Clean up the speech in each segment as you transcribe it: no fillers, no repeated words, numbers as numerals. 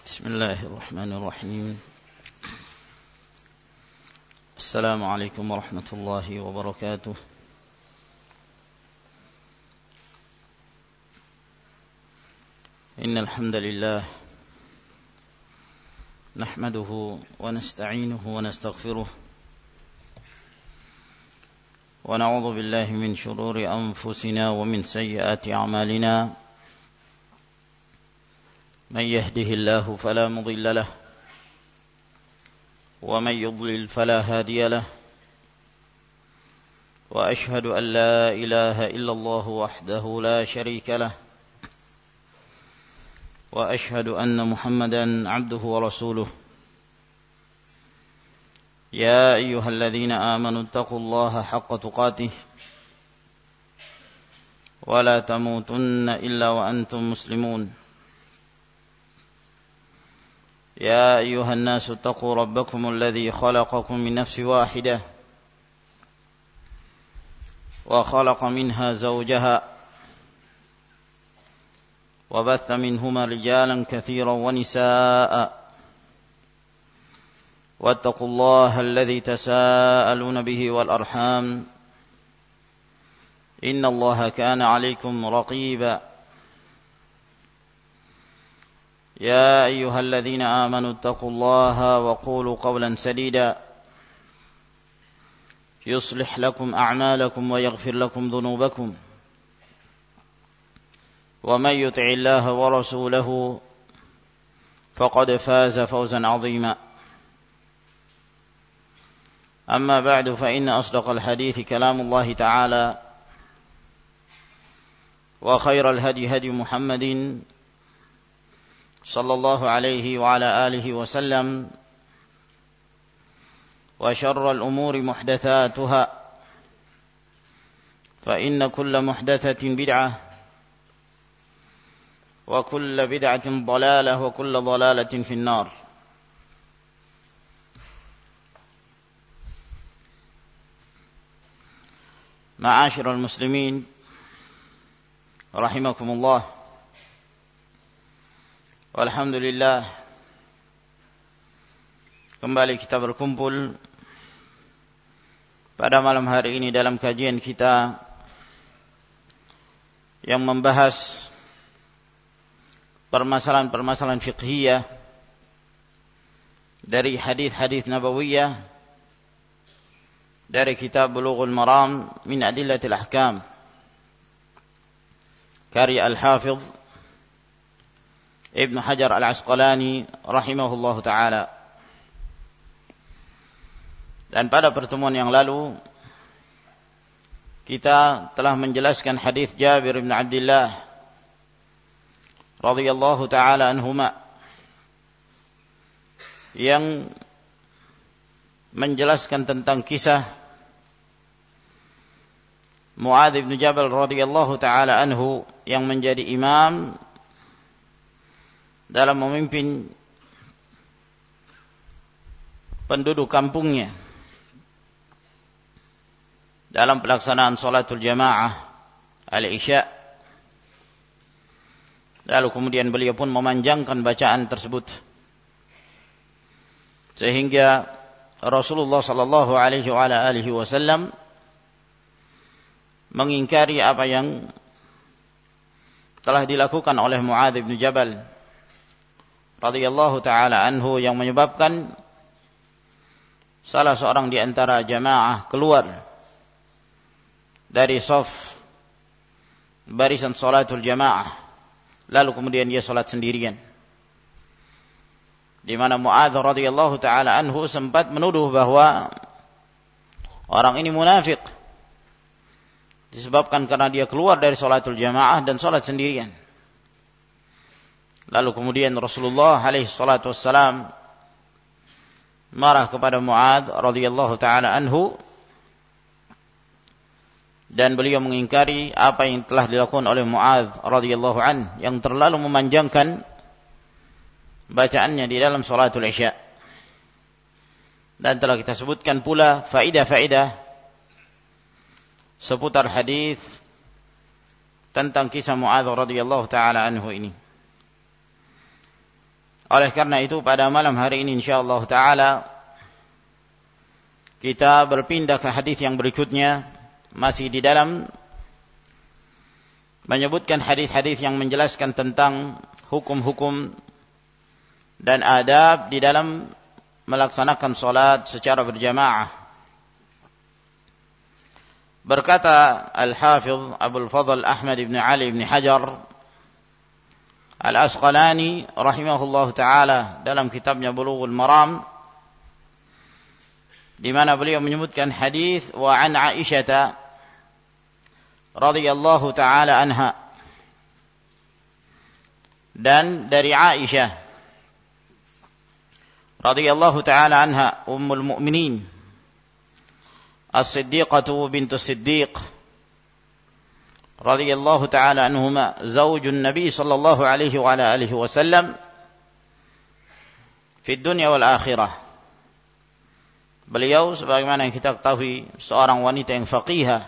بسم الله الرحمن الرحيم. السلام عليكم ورحمة الله وبركاته. إن الحمد لله نحمده ونستعينه ونستغفره ونعوذ بالله من شرور أنفسنا ومن سيئات أعمالنا. من يهده الله فلا مضل له ومن يضلل فلا هادي له وأشهد أن لا إله إلا الله وحده لا شريك له وأشهد أن محمدا عبده ورسوله. يا أيها الذين آمنوا اتقوا الله حق تقاته ولا تموتن إلا وأنتم مسلمون. يا أيها الناس اتقوا ربكم الذي خلقكم من نفس واحدة وخلق منها زوجها وبث منهما رجالا كثيرا ونساء واتقوا الله الذي تساءلون به والأرحام إن الله كان عليكم رقيبا. يا أيها الذين آمنوا اتقوا الله وقولوا قولا سديدا يصلح لكم أعمالكم ويغفر لكم ذنوبكم ومن يطع الله ورسوله فقد فاز فوزا عظيما. أما بعد فإن أصدق الحديث كلام الله تعالى وخير الهدي هدي محمد صلى الله عليه وعلى آله وسلم وشر الأمور محدثاتها فإن كل محدثة بدعة وكل بدعة ضلالة وكل ضلالة في النار. معاشر المسلمين رحمكم الله. Alhamdulillah, kembali kita berkumpul pada malam hari ini dalam kajian kita yang membahas permasalahan-permasalahan fiqhiyah dari hadis-hadis nabawiyah dari kitab Bulughul Maram min Adillatil Ahkam karya Al-Hafidh Ibnu Hajar Al-Asqalani rahimahullahu ta'ala. Dan pada pertemuan yang lalu kita telah menjelaskan hadis Jabir bin Abdullah radhiyallahu ta'ala anhuma yang menjelaskan tentang kisah Mu'adz bin Jabal radhiyallahu ta'ala anhu yang menjadi imam dalam memimpin penduduk kampungnya dalam pelaksanaan salatul jamaah al-isya. Lalu kemudian beliau pun memanjangkan bacaan tersebut sehingga Rasulullah sallallahu alaihi wasallam mengingkari apa yang telah dilakukan oleh Mu'adz bin Jabal radhiyallahu ta'ala anhu yang menyebabkan salah seorang di antara jamaah keluar dari shaf barisan salatul jamaah lalu kemudian dia salat sendirian, di mana Mu'adz radhiyallahu ta'ala anhu sempat menuduh bahwa orang ini munafik disebabkan karena dia keluar dari salatul jamaah dan salat sendirian. Lalu kemudian Rasulullah alaihi salatu wassalam marah kepada Mu'adz radhiyallahu ta'ala anhu dan beliau mengingkari apa yang telah dilakukan oleh Mu'adz radhiyallahu anhu yang terlalu memanjangkan bacaannya di dalam salatul isya. Dan telah kita sebutkan pula faidah-faidah seputar hadis tentang kisah Mu'adz radhiyallahu ta'ala anhu ini. Oleh karena itu pada malam hari ini insyaallah taala kita berpindah ke hadis yang berikutnya, masih di dalam menyebutkan hadis-hadis yang menjelaskan tentang hukum-hukum dan adab di dalam melaksanakan salat secara berjamaah. Berkata Al-Hafidh Abdul Fadl Ahmad ibn Ali ibn Hajar Al-Asqalani rahimahullahu taala dalam kitabnya Bulughul Maram, di mana beliau menyebutkan hadis wa an Aisyah radhiyallahu taala anha, dan dari Aisyah radhiyallahu taala anha ummul mukminin as-siddiqatu bintu siddiq radhiyallahu taala anhuma zaujun nabi sallallahu alaihi wa ala alihi wasallam fi dunya wal akhirah. Beliau sebagaimana yang kita ketahui seorang wanita yang faqihah,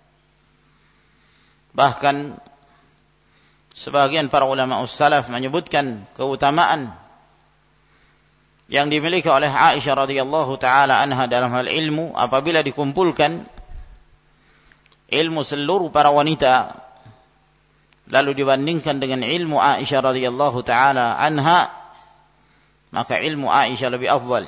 bahkan sebagian para ulama salaf menyebutkan keutamaan yang dimiliki oleh Aisyah radhiyallahu taala anha dalam hal ilmu. Apabila dikumpulkan ilmu seluruh para wanita lalu dibandingkan dengan ilmu Aisyah radhiyallahu taala anha, maka ilmu Aisyah lebih afdal,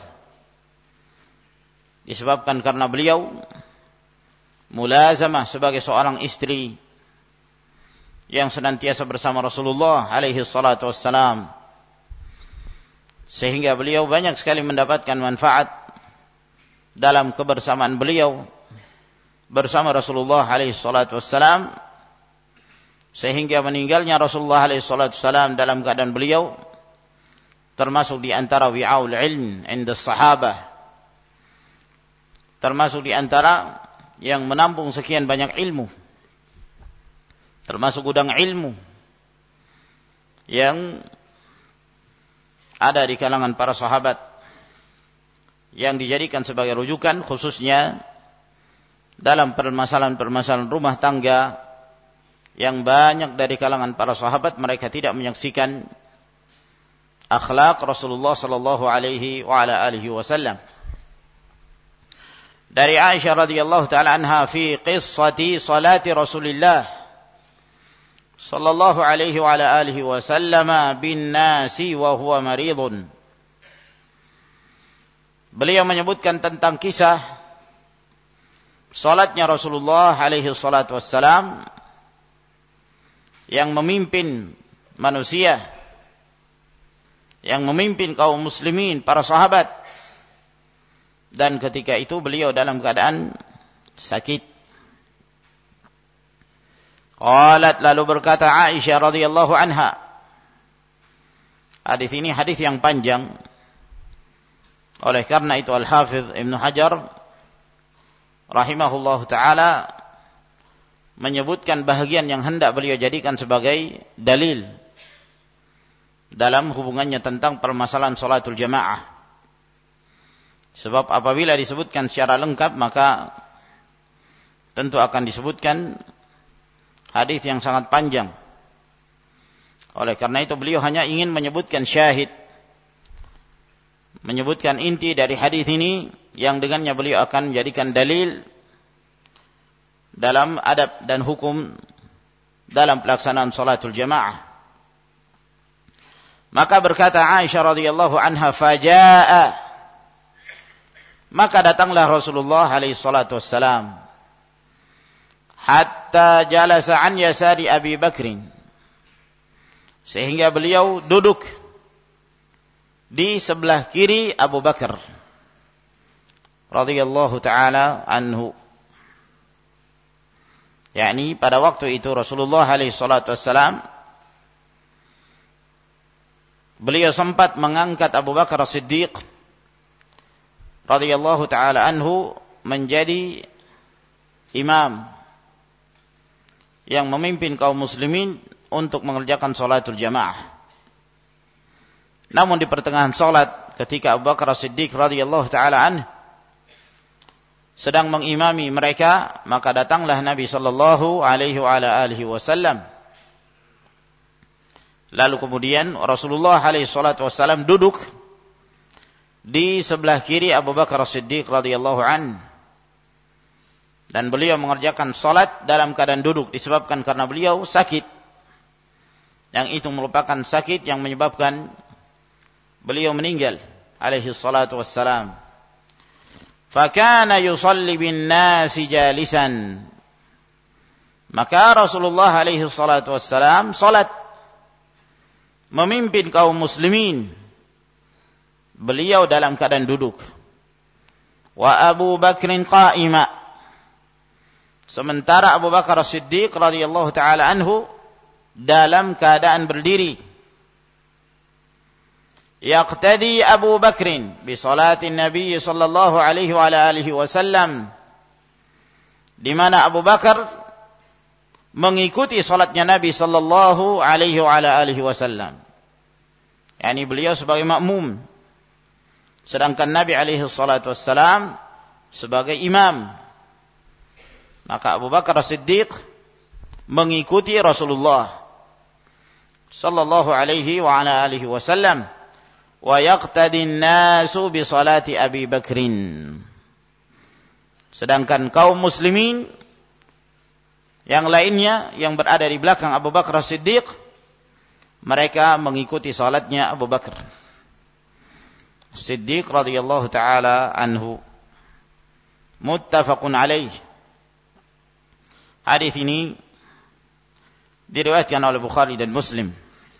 disebabkan karena beliau mulazamah sebagai seorang istri yang senantiasa bersama Rasulullah alaihi salatu wassalam, sehingga beliau banyak sekali mendapatkan manfaat dalam kebersamaan beliau bersama Rasulullah alaihi salatu wassalam, sehingga meninggalnya Rasulullah alaihi salatu wassalam dalam keadaan beliau termasuk di antara wi'aul ilm inda sahabah, termasuk di antara yang menampung sekian banyak ilmu, termasuk gudang ilmu yang ada di kalangan para sahabat yang dijadikan sebagai rujukan, khususnya dalam permasalahan-permasalahan rumah tangga yang banyak dari kalangan para sahabat mereka tidak menyaksikan akhlak Rasulullah sallallahu alaihi wa ala alihi wasallam. Dari Aisyah radhiyallahu taala anha fi qissati salati Rasulillah sallallahu alaihi wa ala alihi wasallam bin nasi wa huwa maridun. Beliau menyebutkan tentang kisah salatnya Rasulullah alaihi salatu wassalam yang memimpin manusia, yang memimpin kaum muslimin, para sahabat, dan ketika itu beliau dalam keadaan sakit. Qalat, lalu berkata Aisyah radhiyallahu anha. Hadis ini hadis yang panjang. Oleh karena itu Al-Hafidh Ibn Hajar rahimahullahu taala menyebutkan bahagian yang hendak beliau jadikan sebagai dalil dalam hubungannya tentang permasalahan salatul jamaah. Sebab apabila disebutkan secara lengkap maka tentu akan disebutkan hadis yang sangat panjang. Oleh karena itu beliau hanya ingin menyebutkan syahid, menyebutkan inti dari hadis ini yang dengannya beliau akan menjadikan dalil dalam adab dan hukum dalam pelaksanaan salatul jamaah. Maka berkata Aisyah radhiyallahu anha, fajaa, maka datanglah Rasulullah alaihi salatu wassalam hatta jalasa an yasari Abi Bakrin, sehingga beliau duduk di sebelah kiri Abu Bakar radhiyallahu taala anhu. Yakni pada waktu itu Rasulullah alaihi salatu wassalam beliau sempat mengangkat Abu Bakar As-Siddiq radhiyallahu taala anhu menjadi imam yang memimpin kaum muslimin untuk mengerjakan salatul jamaah. Namun di pertengahan salat ketika Abu Bakar As-Siddiq radhiyallahu taala anhu sedang mengimami mereka, maka datanglah Nabi sallallahu alaihi wa ala alihi wasallam Lalu kemudian Rasulullah alaihi salatu wassalam duduk di sebelah kiri Abu Bakar As-Siddiq radhiyallahu an. Dan beliau mengerjakan salat dalam keadaan duduk disebabkan karena beliau sakit. Yang itu merupakan sakit yang menyebabkan beliau meninggal alaihi salatu wassalam. Fakana yusalli bin nasi jalisan. Maka Rasulullah alaihi salatu wassalam salat memimpin kaum muslimin. Beliau dalam keadaan duduk. Wa Abu Bakrin qa'ima. Sementara Abu Bakar As-Siddiq radhiyallahu taala anhu dalam keadaan berdiri. Yaqtadi Abu Bakrin bi salatin Nabi sallallahu alaihi wa alihi wasallam, di mana Abu Bakar mengikuti salatnya Nabi sallallahu alaihi wa alihi wasallam. Yani beliau sebagai makmum, sedangkan Nabi alaihi salatu wassalam sebagai imam. Maka Abu Bakar As-Siddiq mengikuti Rasulullah sallallahu alaihi wa alihi wasallam. Wa yaqtadi an-nasu bi salati Abi Bakrin. Sedangkan kaum muslimin yang lainnya yang berada di belakang Abu Bakar As-Siddiq, mereka mengikuti salatnya Abu Bakar As-Siddiq radhiyallahu taala anhu. Muttafaqun alaih. Hadis ini diriwayatkan oleh Bukhari dan Muslim.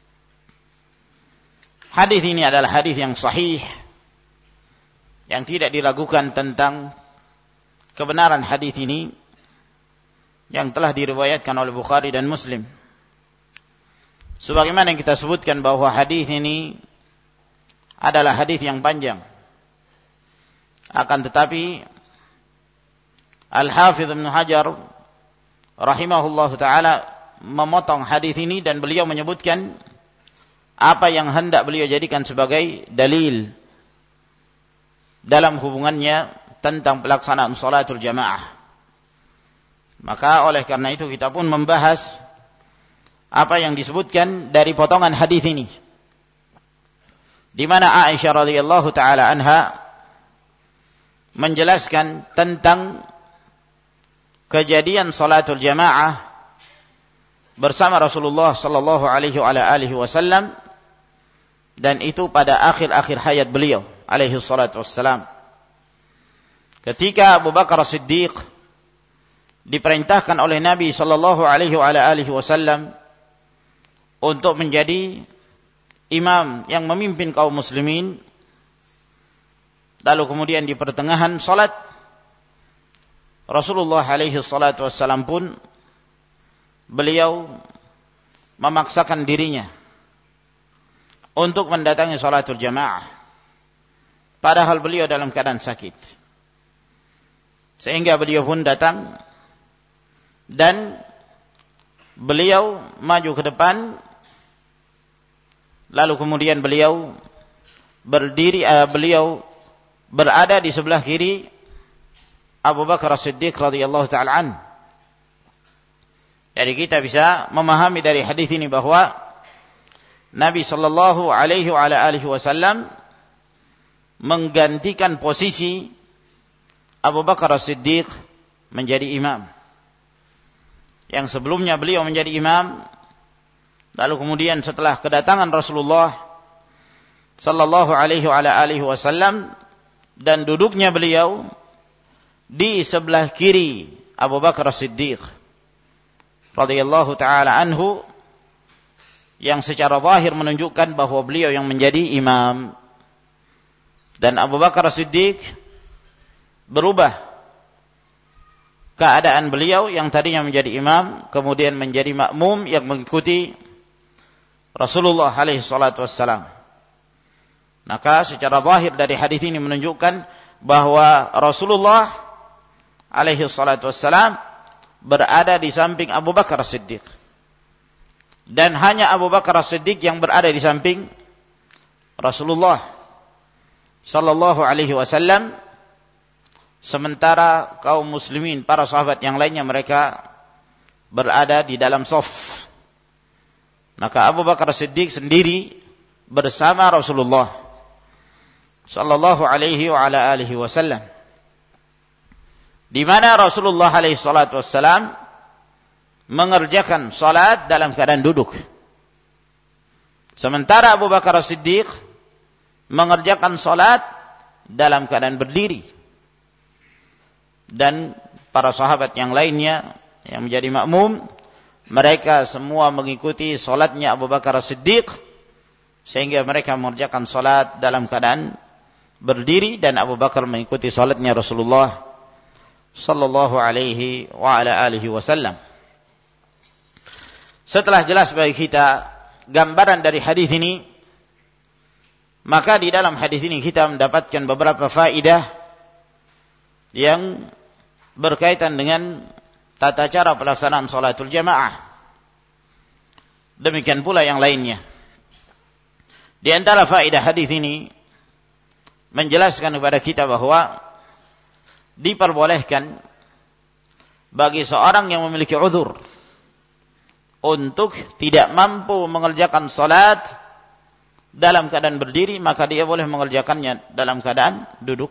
Hadis ini adalah hadis yang sahih, yang tidak diragukan tentang kebenaran hadis ini, yang telah diriwayatkan oleh Bukhari dan Muslim. Sebagaimana yang kita sebutkan bahwa hadis ini adalah hadis yang panjang. Akan tetapi Al-Hafidz Ibnu Hajar rahimahullahu taala memotong hadis ini dan beliau menyebutkan apa yang hendak beliau jadikan sebagai dalil dalam hubungannya tentang pelaksanaan salatul jamaah. Maka oleh karena itu kita pun membahas apa yang disebutkan dari potongan hadis ini, di mana Aisyah radhiyallahu taala anha menjelaskan tentang kejadian salatul jamaah bersama Rasulullah sallallahu alaihi wasallam, dan itu pada akhir-akhir hayat beliau alaihi salatu wassalam. Ketika Abu Bakar As-Siddiq diperintahkan oleh Nabi sallallahu alaihi wasallam untuk menjadi imam yang memimpin kaum muslimin, lalu kemudian di pertengahan salat Rasulullah alaihi salatu wassalam pun beliau memaksakan dirinya untuk mendatangi salatul jamaah, padahal beliau dalam keadaan sakit. Sehingga beliau pun datang dan beliau maju ke depan, lalu kemudian beliau berdiri, beliau berada di sebelah kiri Abu Bakar As-Siddiq radhiyallahu ta'ala an. Jadi kita bisa memahami dari hadis ini bahwa Nabi sallallahu alaihi wasallam menggantikan posisi Abu Bakar As-Siddiq menjadi imam. Yang sebelumnya beliau menjadi imam, lalu kemudian setelah kedatangan Rasulullah sallallahu alaihi wasallam dan duduknya beliau di sebelah kiri Abu Bakar As-Siddiq radhiyallahu taala anhu, yang secara zahir menunjukkan bahwa beliau yang menjadi imam, dan Abu Bakar As-Siddiq berubah keadaan beliau yang tadinya menjadi imam kemudian menjadi makmum yang mengikuti Rasulullah alaihi salatu wassalam. Maka secara zahir dari hadis ini menunjukkan bahwa Rasulullah alaihi salatu wassalam berada di samping Abu Bakar As-Siddiq, dan hanya Abu Bakar As-Siddiq yang berada di samping Rasulullah sallallahu alaihi wasallam, sementara kaum muslimin, para sahabat yang lainnya, mereka berada di dalam shaf Maka Abu Bakar Siddiq sendiri bersama Rasulullah sallallahu alaihi wa ala alihi wasallam, di mana Rasulullah alaihi salatu wassalam mengerjakan salat dalam keadaan duduk, sementara Abu Bakar Siddiq mengerjakan salat dalam keadaan berdiri. Dan para sahabat yang lainnya yang menjadi makmum, mereka semua mengikuti salatnya Abu Bakar Siddiq, sehingga mereka mengerjakan salat dalam keadaan berdiri, dan Abu Bakar mengikuti salatnya Rasulullah sallallahu alaihi wa ala alihi wasallam. Setelah jelas bagi kita gambaran dari hadis ini, maka di dalam hadis ini kita mendapatkan beberapa faedah yang berkaitan dengan tata cara pelaksanaan salatul jamaah. Demikian pula yang lainnya. Di antara faedah hadis ini menjelaskan kepada kita bahwa diperbolehkan bagi seorang yang memiliki uzur untuk tidak mampu mengerjakan salat dalam keadaan berdiri, maka dia boleh mengerjakannya dalam keadaan duduk,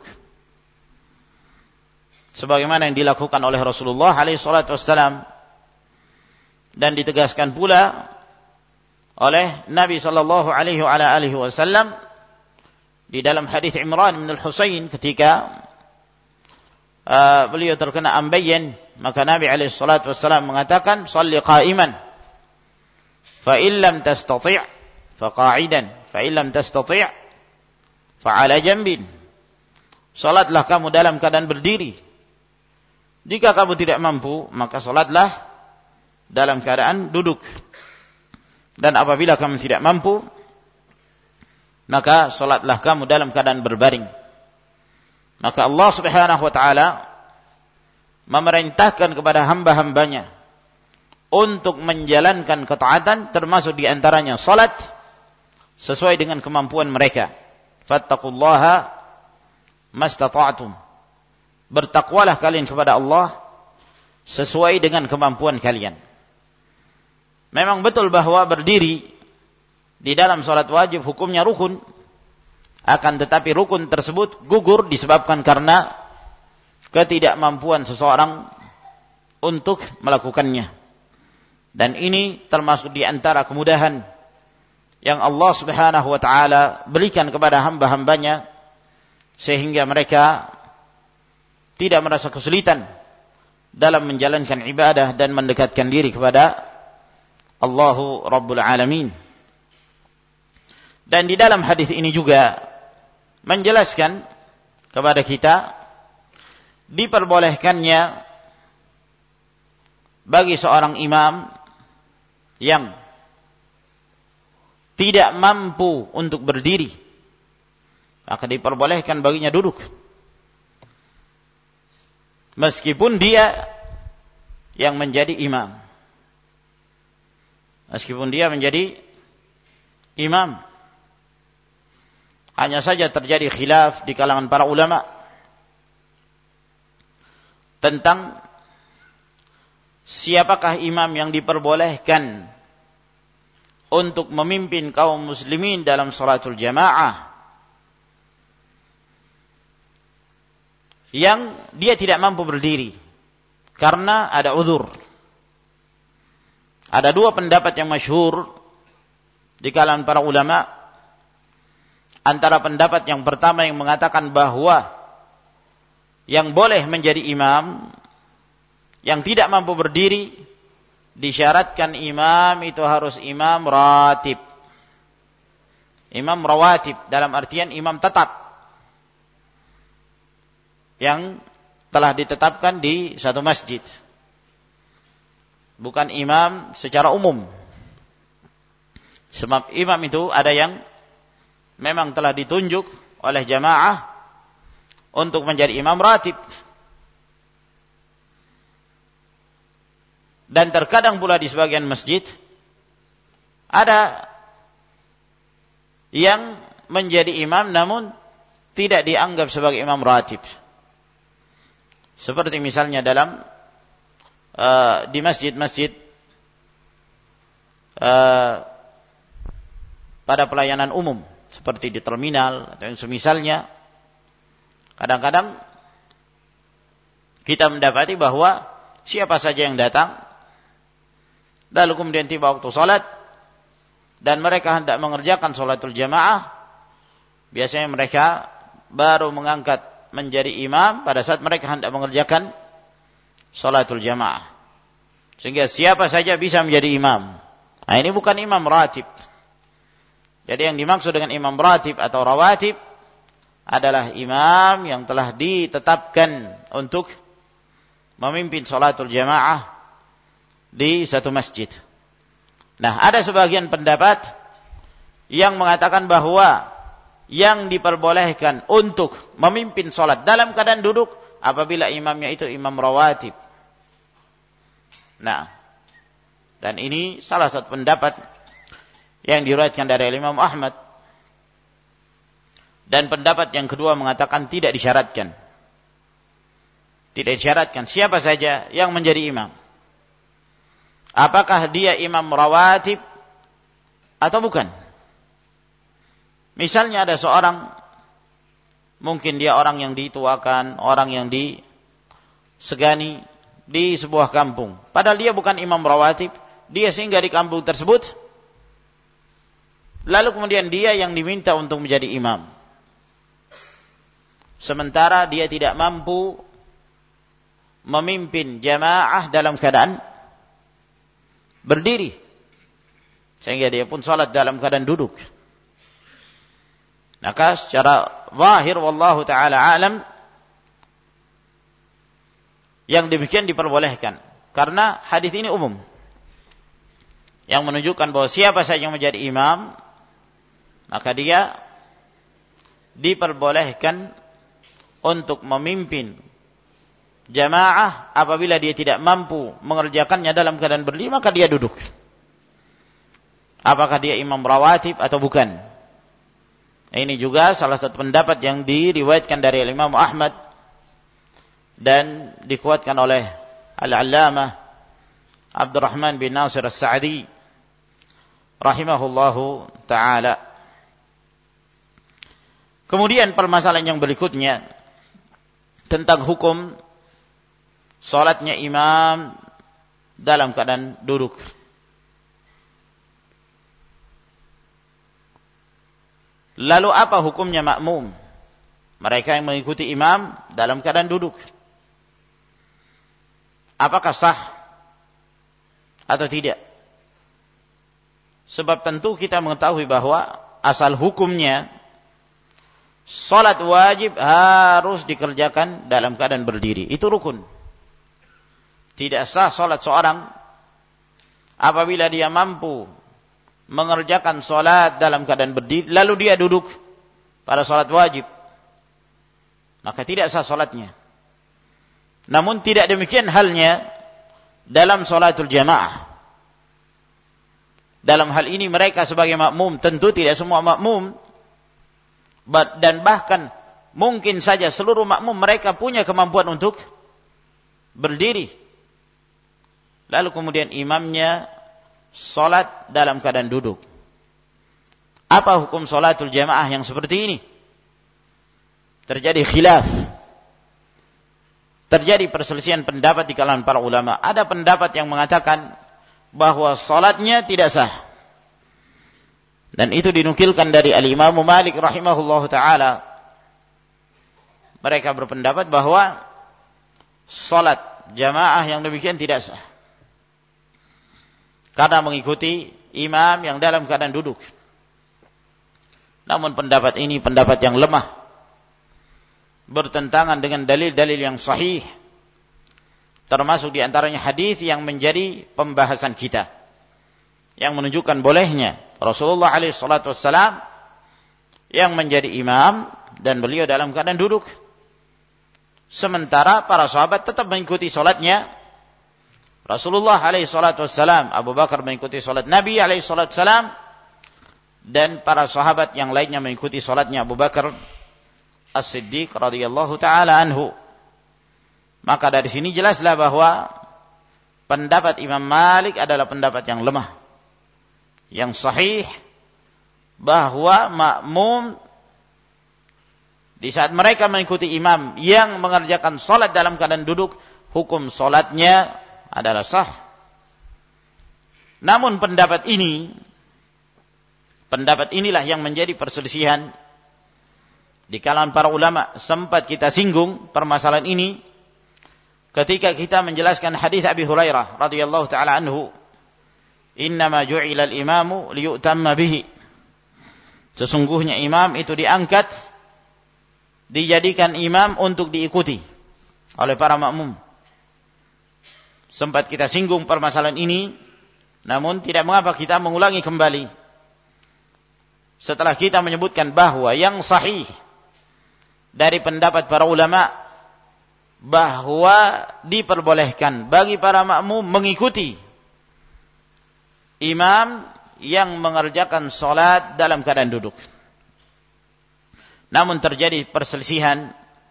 sebagaimana yang dilakukan oleh Rasulullah alaihi salatu wassalam, dan ditegaskan pula oleh Nabi sallallahu alaihi wa ala alihi wasallam di dalam hadis Imran bin al-Husain ketika beliau terkena ambayan, maka Nabi alaihi salatu wassalam mengatakan, "Shalli qa'iman, fa in lam tastati' fa qa'idan, fa in lam tastati' fa 'ala janbin." Salatlah kamu dalam keadaan berdiri. Jika kamu tidak mampu, maka salatlah dalam keadaan duduk. Dan apabila kamu tidak mampu, maka salatlah kamu dalam keadaan berbaring. Maka Allah Subhanahu wa taala memerintahkan kepada hamba-hambanya untuk menjalankan ketaatan, termasuk di antaranya salat sesuai dengan kemampuan mereka. Fattaqullaha mastata'tum. Bertakwalah kalian kepada Allah sesuai dengan kemampuan kalian. Memang betul bahwa berdiri di dalam salat wajib hukumnya rukun, akan tetapi rukun tersebut gugur disebabkan karena ketidakmampuan seseorang untuk melakukannya. Dan ini termasuk di antara kemudahan yang Allah Subhanahu wa taala berikan kepada hamba-hambanya, sehingga mereka tidak merasa kesulitan dalam menjalankan ibadah dan mendekatkan diri kepada Allahu Rabbul Alamin. Dan di dalam hadis ini juga menjelaskan kepada kita diperbolehkannya bagi seorang imam yang tidak mampu untuk berdiri, maka diperbolehkan baginya duduk, meskipun dia yang menjadi imam. Meskipun dia menjadi imam. Hanya saja terjadi khilaf di kalangan para ulama tentang siapakah imam yang diperbolehkan untuk memimpin kaum muslimin dalam salatul jamaah yang dia tidak mampu berdiri karena ada uzur. Ada dua pendapat yang masyhur di kalangan para ulama. Antara pendapat yang pertama yang mengatakan bahwa yang boleh menjadi imam yang tidak mampu berdiri, disyaratkan imam itu harus imam ratib. Imam rawatib dalam artian imam tetap yang telah ditetapkan di satu masjid. Bukan imam secara umum. Sebab imam itu ada yang memang telah ditunjuk oleh jamaah untuk menjadi imam ratib. Dan terkadang pula di sebagian masjid ada yang menjadi imam namun tidak dianggap sebagai imam ratib. Seperti misalnya dalam di masjid-masjid pada pelayanan umum seperti di terminal atau yang semisalnya. Kadang-kadang kita mendapati bahwa siapa saja yang datang lalu kemudian tiba waktu salat dan mereka hendak mengerjakan salatul jamaah, biasanya mereka baru mengangkat menjadi imam pada saat mereka hendak mengerjakan salatul jamaah. Sehingga siapa saja bisa menjadi imam. Nah, ini bukan imam ratib. Jadi yang dimaksud dengan imam ratib atau rawatib adalah imam yang telah ditetapkan untuk memimpin salatul jamaah di satu masjid. Nah, ada sebagian pendapat yang mengatakan bahwa yang diperbolehkan untuk memimpin salat dalam keadaan duduk apabila imamnya itu imam rawatib. Nah, dan ini salah satu pendapat yang diriwayatkan dari Imam Ahmad. Dan pendapat yang kedua mengatakan tidak disyaratkan. Tidak disyaratkan siapa saja yang menjadi imam. Apakah dia imam rawatib atau bukan? Misalnya ada seorang, mungkin dia orang yang dituakan, orang yang disegani di sebuah kampung. Padahal dia bukan imam rawatib, dia singgah di kampung tersebut. Lalu kemudian dia yang diminta untuk menjadi imam. Sementara dia tidak mampu memimpin jamaah dalam keadaan berdiri. Sehingga dia pun salat dalam keadaan duduk. Maka secara zahir wallahu ta'ala alam, yang demikian diperbolehkan. Karena hadis ini umum. Yang menunjukkan bahwa siapa saja yang menjadi imam, maka dia diperbolehkan untuk memimpin jamaah apabila dia tidak mampu mengerjakannya dalam keadaan berdiri, maka dia duduk. Apakah dia imam rawatib atau bukan? Ini juga salah satu pendapat yang diriwayatkan dari Imam Ahmad dan dikuatkan oleh Al-Allamah Abdurrahman bin Nasir As-Sa'di rahimahullahu ta'ala. Kemudian permasalahan yang berikutnya tentang hukum salatnya imam dalam keadaan duduk. Lalu apa hukumnya makmum? Mereka yang mengikuti imam dalam keadaan duduk. Apakah sah atau tidak? Sebab tentu kita mengetahui bahwa asal hukumnya salat wajib harus dikerjakan dalam keadaan berdiri. Itu rukun. Tidak sah salat seorang apabila dia mampu mengerjakan salat dalam keadaan berdiri lalu dia duduk pada salat wajib. Maka tidak sah salatnya. Namun tidak demikian halnya dalam salatul jamaah. Dalam hal ini mereka sebagai makmum, tentu tidak semua makmum, dan bahkan mungkin saja seluruh makmum mereka punya kemampuan untuk berdiri. Lalu kemudian imamnya salat dalam keadaan duduk. Apa hukum salatul jamaah yang seperti ini? Terjadi khilaf. Terjadi perselisihan pendapat di kalangan para ulama. Ada pendapat yang mengatakan bahwa salatnya tidak sah. Dan itu dinukilkan dari Al-Imam Malik rahimahullahu ta'ala. Mereka berpendapat bahwa salat jamaah yang demikian tidak sah. Karena mengikuti imam yang dalam keadaan duduk. Namun pendapat ini pendapat yang lemah. Bertentangan dengan dalil-dalil yang sahih. Termasuk di antaranya hadis yang menjadi pembahasan kita. Yang menunjukkan bolehnya Rasulullah SAW yang menjadi imam dan beliau dalam keadaan duduk. Sementara para sahabat tetap mengikuti salatnya. Rasulullah SAW, Abu Bakar mengikuti salat Nabi SAW, dan para sahabat yang lainnya mengikuti salatnya Abu Bakar As-Siddiq radhiyallahu ta'ala anhu. Maka dari sini jelaslah bahwa pendapat Imam Malik adalah pendapat yang lemah. Yang sahih bahwa makmum di saat mereka mengikuti imam yang mengerjakan salat dalam keadaan duduk, hukum salatnya adalah sah. Namun pendapat inilah yang menjadi perselisihan di kalangan para ulama. Sempat kita singgung permasalahan ini ketika kita menjelaskan hadis Abi Hurairah radhiyallahu taala anhu, "Innama ju'ila al-imamu liyu'tamma bihi." Sesungguhnya imam itu dijadikan imam untuk diikuti oleh para makmum. Sempat kita singgung permasalahan ini, namun tidak mengapa kita mengulangi kembali. Setelah kita menyebutkan bahwa yang sahih dari pendapat para ulama bahwa diperbolehkan bagi para makmum mengikuti imam yang mengerjakan salat dalam keadaan duduk. Namun terjadi perselisihan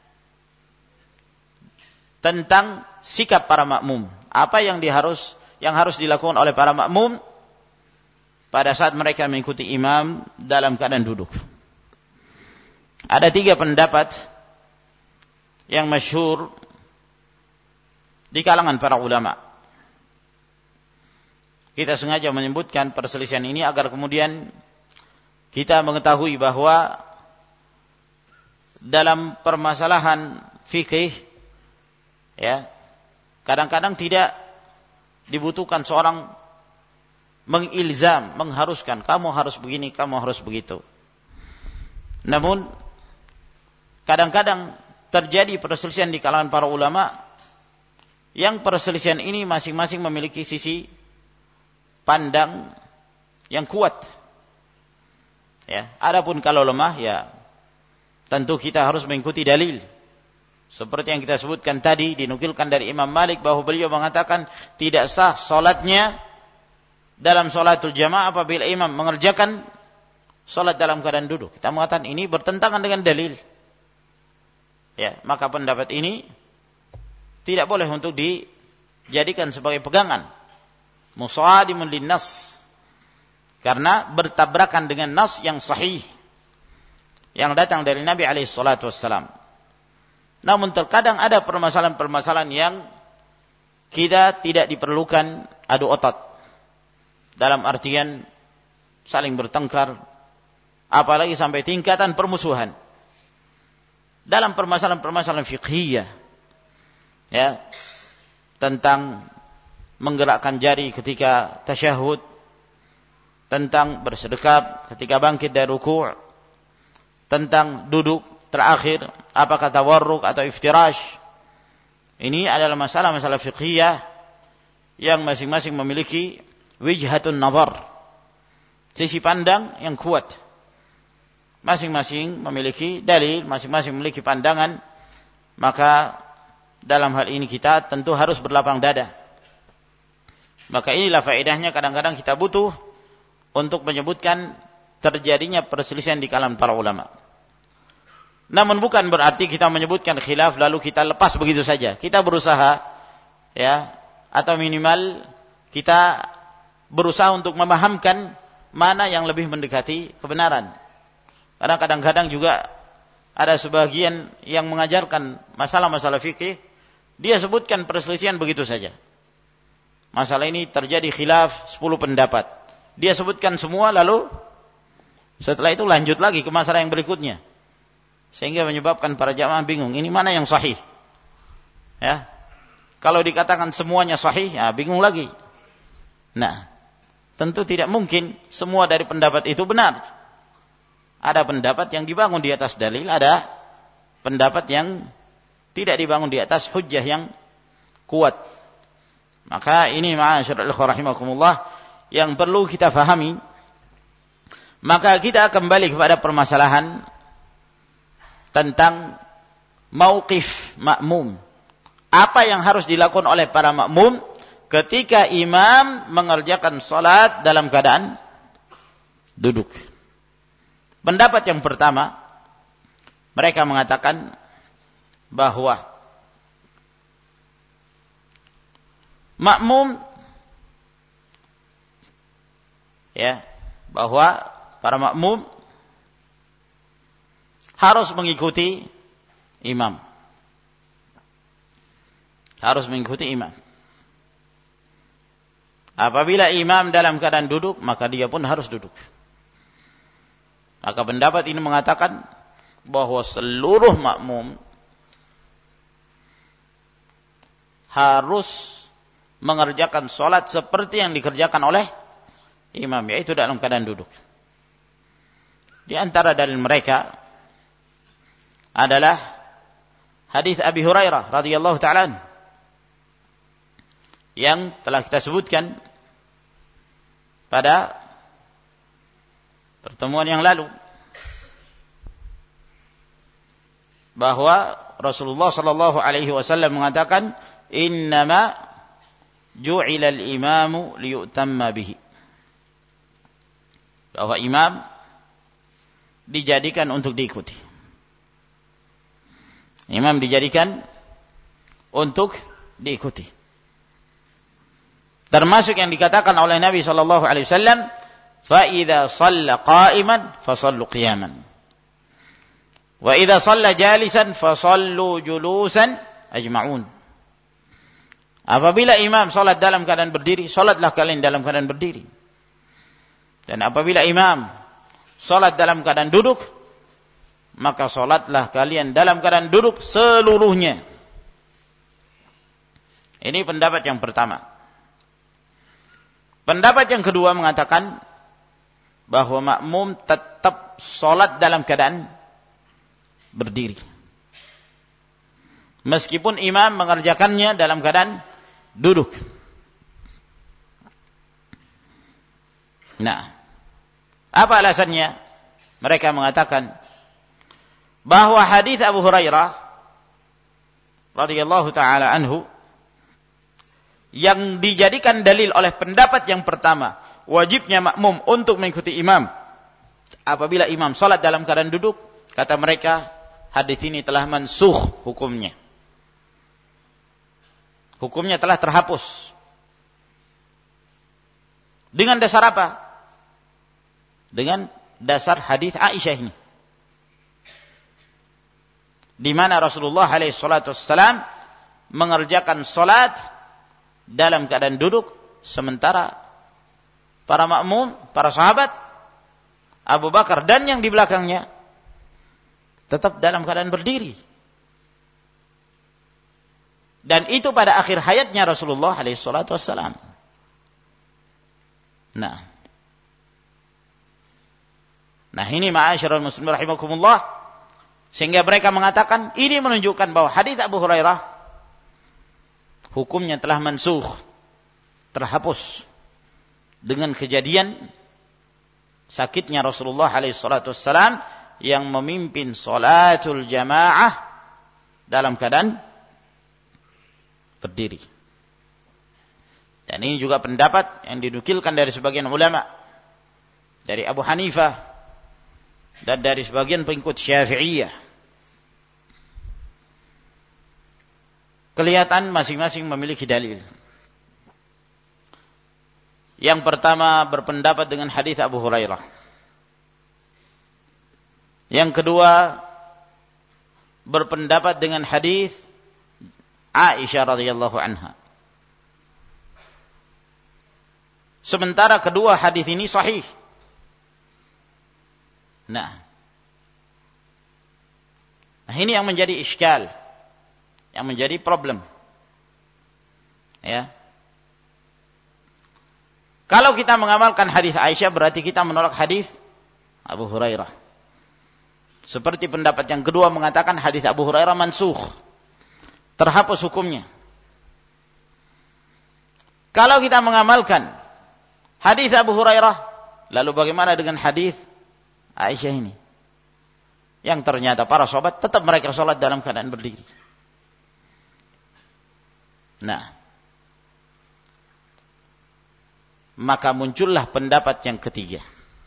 tentang sikap para makmum. Apa yang harus dilakukan oleh para makmum pada saat mereka mengikuti imam dalam keadaan duduk. Ada 3 pendapat yang masyhur di kalangan para ulama. Kita sengaja menyebutkan perselisihan ini agar kemudian kita mengetahui bahwa dalam permasalahan fikih, ya, kadang-kadang tidak dibutuhkan seorang mengilzam, mengharuskan kamu harus begini, kamu harus begitu. Namun kadang-kadang terjadi perselisihan di kalangan para ulama, yang perselisihan ini masing-masing memiliki sisi pandang yang kuat. Ya, adapun kalau lemah, ya tentu kita harus mengikuti dalil. Seperti yang kita sebutkan tadi, dinukilkan dari Imam Malik bahwa beliau mengatakan tidak sah salatnya dalam salatul jamaah apabila imam mengerjakan salat dalam keadaan duduk. Kita mengatakan ini bertentangan dengan dalil. Ya, maka pendapat ini tidak boleh untuk dijadikan sebagai pegangan. Musadimun linnas. Karena bertabrakan dengan nas yang sahih yang datang dari Nabi alaihi salatu wassalam. Namun terkadang ada permasalahan-permasalahan yang kita tidak diperlukan adu otot. Dalam artian saling bertengkar, apalagi sampai tingkatan permusuhan. Dalam permasalahan-permasalahan fiqhiyah, ya, tentang menggerakkan jari ketika tasyahud, tentang bersedekap ketika bangkit dari ruku', tentang duduk terakhir, apakah tawarruk atau iftirash. Ini adalah masalah-masalah fiqhiyah yang masing-masing memiliki wijhatun nazar, sisi pandang yang kuat. Masing-masing memiliki dalil, masing-masing memiliki pandangan. Maka dalam hal ini kita tentu harus berlapang dada. Maka inilah faedahnya kadang-kadang kita butuh untuk menyebutkan terjadinya perselisihan di kalangan para ulama. Namun bukan berarti kita menyebutkan khilaf lalu kita lepas begitu saja. Kita berusaha, ya, atau minimal kita berusaha untuk memahamkan mana yang lebih mendekati kebenaran. Karena kadang-kadang juga ada sebagian yang mengajarkan masalah-masalah fikih, dia sebutkan perselisihan begitu saja. Masalah ini terjadi khilaf 10 pendapat. Dia sebutkan semua lalu setelah itu lanjut lagi ke masalah yang berikutnya. Sehingga menyebabkan para jamaah bingung, ini mana yang sahih? Ya. Kalau dikatakan semuanya sahih, ya bingung lagi. Nah, tentu tidak mungkin semua dari pendapat itu benar. Ada pendapat yang dibangun di atas dalil, ada pendapat yang tidak dibangun di atas hujjah yang kuat. Maka ini ma'asyiral ikhwah rahimakumullah yang perlu kita fahami. Maka kita kembali kepada permasalahan tentang mauqif makmum. Apa yang harus dilakukan oleh para makmum ketika imam mengerjakan salat dalam keadaan duduk. Pendapat yang pertama, mereka mengatakan bahwa makmum, ya, bahwa para makmum harus mengikuti imam. Harus mengikuti imam. Apabila imam dalam keadaan duduk, maka dia pun harus duduk. Maka pendapat ini mengatakan bahwa seluruh makmum harus mengerjakan sholat seperti yang dikerjakan oleh imam, yaitu dalam keadaan duduk. Di antara dalil mereka adalah hadis Abi Hurairah radhiyallahu ta'ala yang telah kita sebutkan pada pertemuan yang lalu, bahwa Rasulullah sallallahu alaihi wasallam mengatakan, innama ju'ila al-imamu liyutamma bihi, bahwa imam dijadikan untuk diikuti. Imam dijadikan untuk diikuti. Termasuk yang dikatakan oleh Nabi sallallahu alaihi wasallam, fa idza shalla qa'iman fa shallu qiyaman wa idza shalla jalisan fa shallu julusan ajma'un. Apabila imam salat dalam keadaan berdiri, salatlah kalian dalam keadaan berdiri. Dan apabila imam salat dalam keadaan duduk, maka salatlah kalian dalam keadaan duduk seluruhnya. Ini pendapat yang pertama. Pendapat yang kedua mengatakan bahwa makmum tetap salat dalam keadaan berdiri, meskipun imam mengerjakannya dalam keadaan duduk. Nah, apa alasannya? Mereka mengatakan bahwa hadis Abu Hurairah radhiyallahu taala anhu yang dijadikan dalil oleh pendapat yang pertama, wajibnya makmum untuk mengikuti imam apabila imam salat dalam keadaan duduk, kata mereka hadis ini telah mansukh hukumnya. Hukumnya telah terhapus. Dengan dasar apa? Dengan dasar hadis Aisyah ini, di mana Rasulullah alaihi salatu wassalam mengerjakan salat dalam keadaan duduk, sementara para makmum, para sahabat, Abu Bakar dan yang di belakangnya tetap dalam keadaan berdiri. Dan itu pada akhir hayatnya Rasulullah alaihi salatu wassalam. Nah ini ma'asyiral muslimin rahimakumullah, sehingga mereka mengatakan ini menunjukkan bahwa hadis Abu Hurairah hukumnya telah mansukh, terhapus dengan kejadian sakitnya Rasulullah alaihi salatu wassalam yang memimpin salatul jamaah dalam keadaan berdiri. Dan ini juga pendapat yang dinukilkan dari sebagian ulama, dari Abu Hanifah dan dari sebagian pengikut Syafi'iyah. Kelihatan masing-masing memiliki dalil. Yang pertama berpendapat dengan hadis Abu Hurairah. Yang kedua berpendapat dengan hadis Aisyah radhiyallahu anha. Sementara kedua hadis ini sahih. Nah ini yang menjadi iskal, yang menjadi problem. Ya. Kalau kita mengamalkan hadis Aisyah, berarti kita menolak hadis Abu Hurairah. Seperti pendapat yang kedua mengatakan hadis Abu Hurairah mansukh, terhapus hukumnya. Kalau kita mengamalkan hadis Abu Hurairah, lalu bagaimana dengan hadis Aisyah ini? Yang ternyata para sahabat tetap mereka salat dalam keadaan berdiri. Nah, maka muncullah pendapat yang ketiga.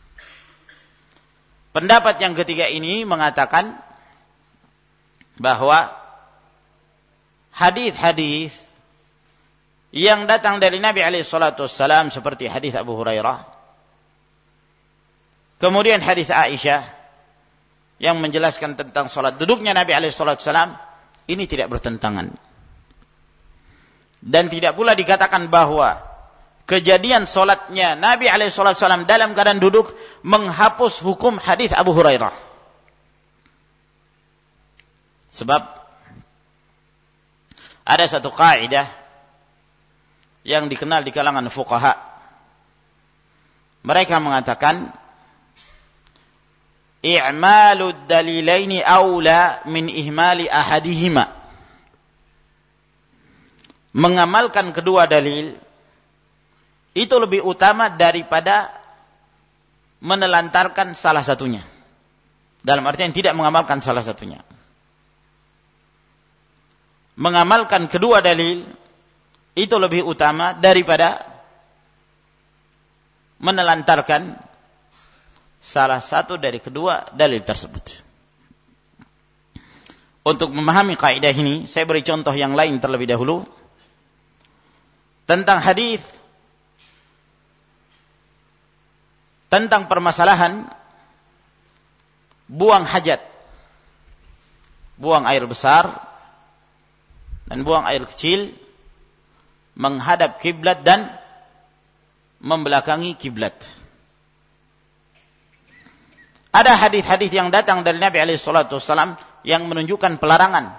Pendapat yang ketiga ini mengatakan bahwa hadis-hadis yang datang dari Nabi alaihi salatu wassalam seperti hadis Abu Hurairah Kemudian hadis Aisyah yang menjelaskan tentang salat duduknya Nabi alaihi salatu wasallam, ini tidak bertentangan. Dan tidak pula dikatakan bahwa kejadian salatnya Nabi alaihi salatu wasallam dalam keadaan duduk menghapus hukum hadis Abu Hurairah. Sebab ada satu kaidah yang dikenal di kalangan fuqaha. Mereka mengatakan i'malud dalilaini aula min ihmali ahadihima. Mengamalkan kedua dalil itu lebih utama daripada menelantarkan salah satunya. Dalam artian tidak mengamalkan salah satunya. Mengamalkan kedua dalil itu lebih utama daripada menelantarkan salah satu dari kedua dalil tersebut. Untuk memahami kaidah ini, saya beri contoh yang lain terlebih dahulu tentang hadis tentang permasalahan buang hajat, buang air besar dan buang air kecil, menghadap kiblat dan membelakangi kiblat. Ada hadis-hadis yang datang dari Nabi alaihi salatu wasallam yang menunjukkan pelarangan.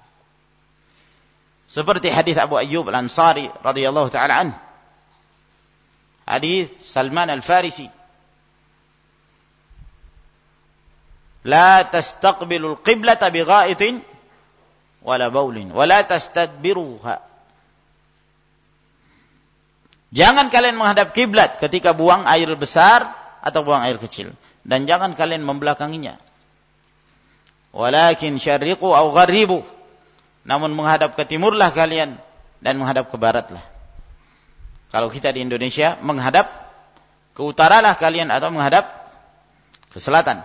Seperti hadis Abu Ayyub Al-Ansari radhiyallahu taala anhu. Hadis Salman Al-Farisi. La tastaqbilul qiblata bigha'itin wala baulin wala tastadbiruha. Jangan kalian menghadap kiblat ketika buang air besar atau buang air kecil, dan jangan kalian membelakanginya. Walakin syarriqu aw gharribu. Namun menghadap ke timurlah kalian dan menghadap ke baratlah. Kalau kita di Indonesia, menghadap ke utaralah kalian atau menghadap ke selatan.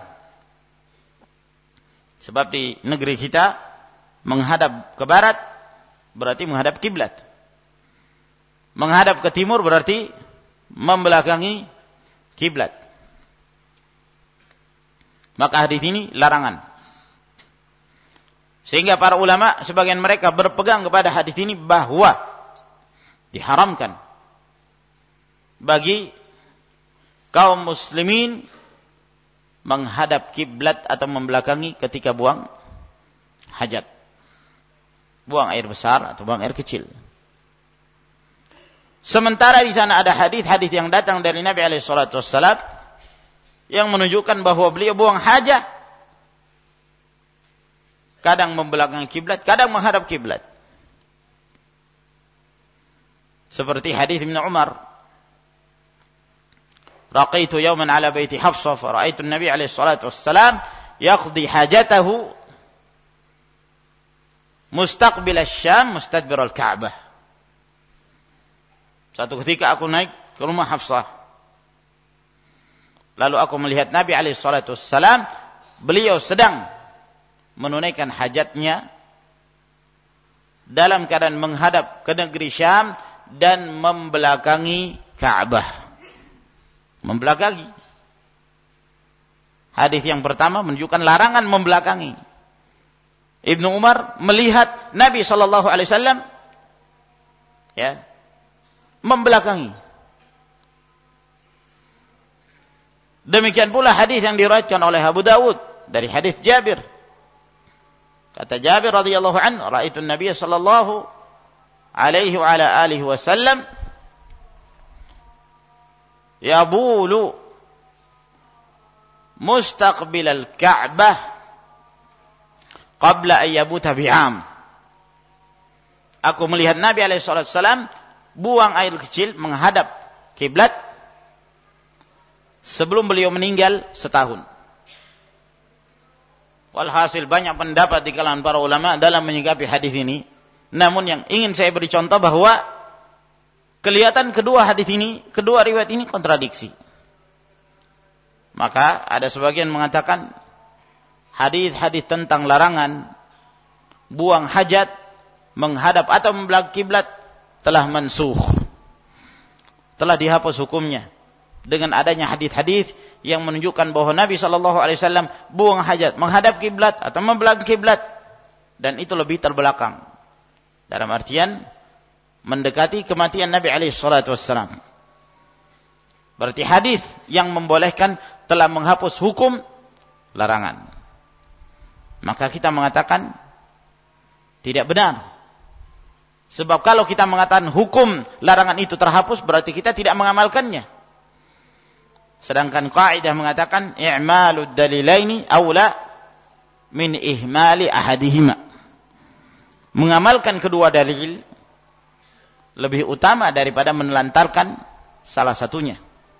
Sebab di negeri kita menghadap ke barat berarti menghadap kiblat. Menghadap ke timur berarti membelakangi kiblat. Maka hadis ini larangan. Sehingga para ulama sebagian mereka berpegang kepada hadis ini bahwa diharamkan bagi kaum muslimin menghadap kiblat atau membelakangi ketika buang hajat. Buang air besar atau buang air kecil. Sementara di sana ada hadis-hadis yang datang dari Nabi alaihi salatu wassalam yang menunjukkan bahwa beliau buang hajat kadang membelakangi kiblat, kadang menghadap kiblat. Seperti hadis Ibnu Umar, raqaitu yawman ala baiti Hafsah fa ra'aitu an-nabiy alaihi salatu wassalam yaqdi hajatahu mustaqbil asy-Syam mustadbir al-Ka'bah. Satu ketika aku naik ke rumah Hafsah. Lalu aku melihat Nabi alaihi salatu wassalam, beliau sedang menunaikan hajatnya dalam keadaan menghadap ke negeri Syam dan membelakangi Ka'bah. Membelakangi. Hadis yang pertama menunjukkan larangan membelakangi. Ibnu Umar melihat Nabi sallallahu alaihi wasallam membelakangi. Demikian pula hadis yang diriwayatkan oleh Abu Dawud dari hadis Jabir. Kata Jabir radhiyallahu anhu, ra'aitu an-nabiy sallallahu alaihi wa ala alihi wasallam yabulu mustaqbil al-Ka'bah qabla an yabuta bi'am. Aku melihat Nabi alaihi salatu wasallam buang air kecil menghadap kiblat sebelum beliau meninggal setahun. Walhasil banyak pendapat di kalangan para ulama dalam menyikapi hadis ini. Namun yang ingin saya beri contoh bahwa kelihatan kedua hadis ini, kedua riwayat ini kontradiksi. Maka ada sebagian mengatakan hadis-hadis tentang larangan buang hajat, menghadap atau membelakangi kiblat telah mansukh. Telah dihapus hukumnya dengan adanya hadis-hadis yang menunjukkan bahwa Nabi SAW buang hajat menghadap kiblat atau membelakangi kiblat, dan itu lebih terbelakang. Dalam artian mendekati kematian Nabi SAW. Berarti hadis yang membolehkan telah menghapus hukum larangan. Maka kita mengatakan tidak benar. Sebab kalau kita mengatakan hukum larangan itu terhapus, berarti kita tidak mengamalkannya. Sedangkan kaidah mengatakan i'malud dalilaini aula min ihmali ahadihima. Mengamalkan kedua dalil lebih utama daripada menelantarkan salah satunya.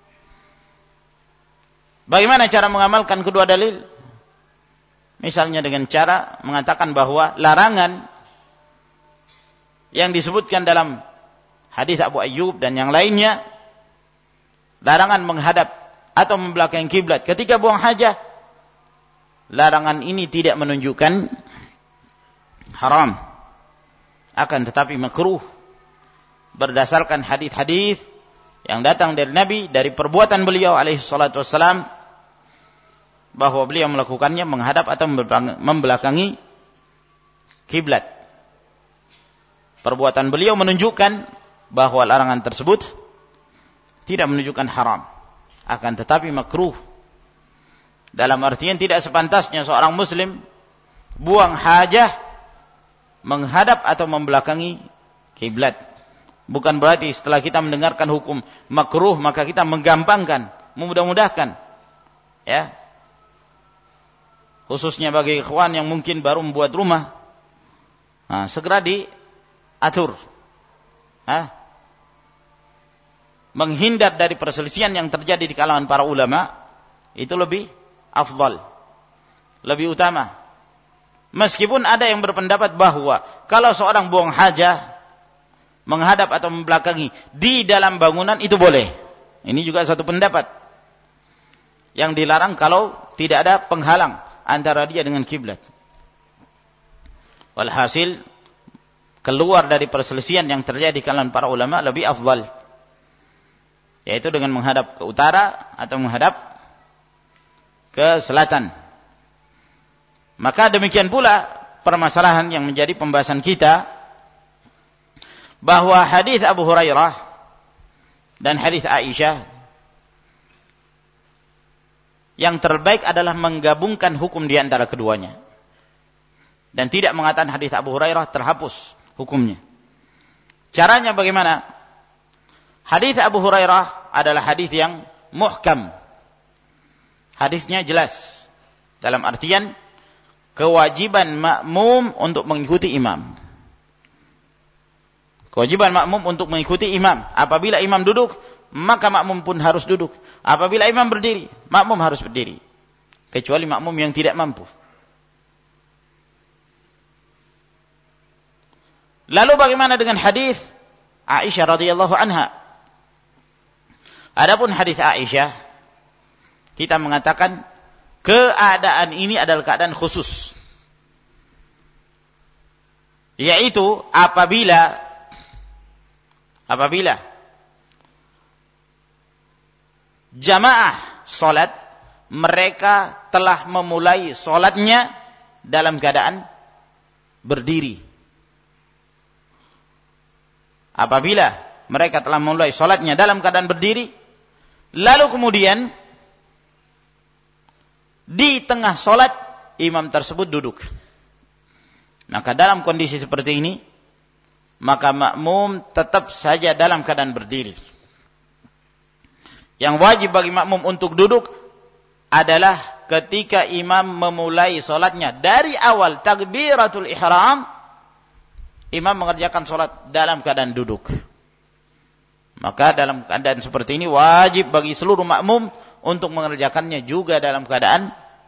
Bagaimana cara mengamalkan kedua dalil? Misalnya dengan cara mengatakan bahwa larangan yang disebutkan dalam hadis Abu Ayyub dan yang lainnya, larangan menghadap atau membelakangi kiblat ketika buang hajat, larangan ini tidak menunjukkan haram, akan tetapi makruh berdasarkan hadis-hadis yang datang dari Nabi, dari perbuatan beliau alaihi salatu wassalam, bahwa beliau melakukannya menghadap atau membelakangi kiblat. Perbuatan beliau menunjukkan bahwa larangan tersebut tidak menunjukkan haram, akan tetapi makruh. Dalam artian tidak sepantasnya seorang muslim buang hajah menghadap atau membelakangi kiblat. Bukan berarti setelah kita mendengarkan hukum makruh maka kita menggampangkan, memudah-mudahkan, ya. Khususnya bagi ikhwan yang mungkin baru membuat rumah, segera diatur, menghindar dari perselisihan yang terjadi di kalangan para ulama, itu lebih afdal, lebih utama. Meskipun ada yang berpendapat bahwa kalau seorang buang hajah menghadap atau membelakangi di dalam bangunan itu boleh. Ini juga satu pendapat. Yang dilarang kalau tidak ada penghalang antara dia dengan kiblat. Walhasil keluar dari perselisihan yang terjadi di kalangan para ulama lebih afdal, yaitu dengan menghadap ke utara atau menghadap ke selatan. Maka demikian pula permasalahan yang menjadi pembahasan kita, bahwa hadis Abu Hurairah dan hadis Aisyah yang terbaik adalah menggabungkan hukum di antara keduanya dan tidak mengatakan hadis Abu Hurairah terhapus hukumnya. Caranya bagaimana? Hadis Abu Hurairah adalah hadis yang muhkam. Hadisnya jelas dalam artian kewajiban makmum untuk mengikuti imam. Kewajiban makmum untuk mengikuti imam. Apabila imam duduk, maka makmum pun harus duduk. Apabila imam berdiri, makmum harus berdiri. Kecuali makmum yang tidak mampu. Lalu bagaimana dengan hadis Aisyah radhiyallahu anha? Adapun hadis Aisyah, kita mengatakan keadaan ini adalah keadaan khusus. Yaitu apabila jamaah salat, mereka telah memulai salatnya dalam keadaan berdiri. Apabila mereka telah memulai salatnya dalam keadaan berdiri, lalu kemudian di tengah salat imam tersebut duduk, maka dalam kondisi seperti ini, maka makmum tetap saja dalam keadaan berdiri. Yang wajib bagi makmum untuk duduk adalah ketika imam memulai salatnya dari awal takbiratul ihram, imam mengerjakan salat dalam keadaan duduk. Maka dalam keadaan seperti ini wajib bagi seluruh makmum untuk mengerjakannya juga dalam keadaan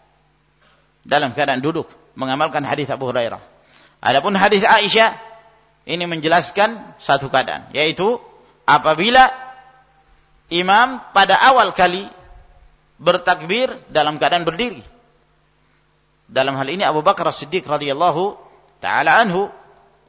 duduk, mengamalkan hadis Abu Hurairah. Adapun hadis Aisyah ini menjelaskan satu keadaan, yaitu apabila imam pada awal kali bertakbir dalam keadaan berdiri. Dalam hal ini Abu Bakar As-Siddiq radhiyallahu taala anhu,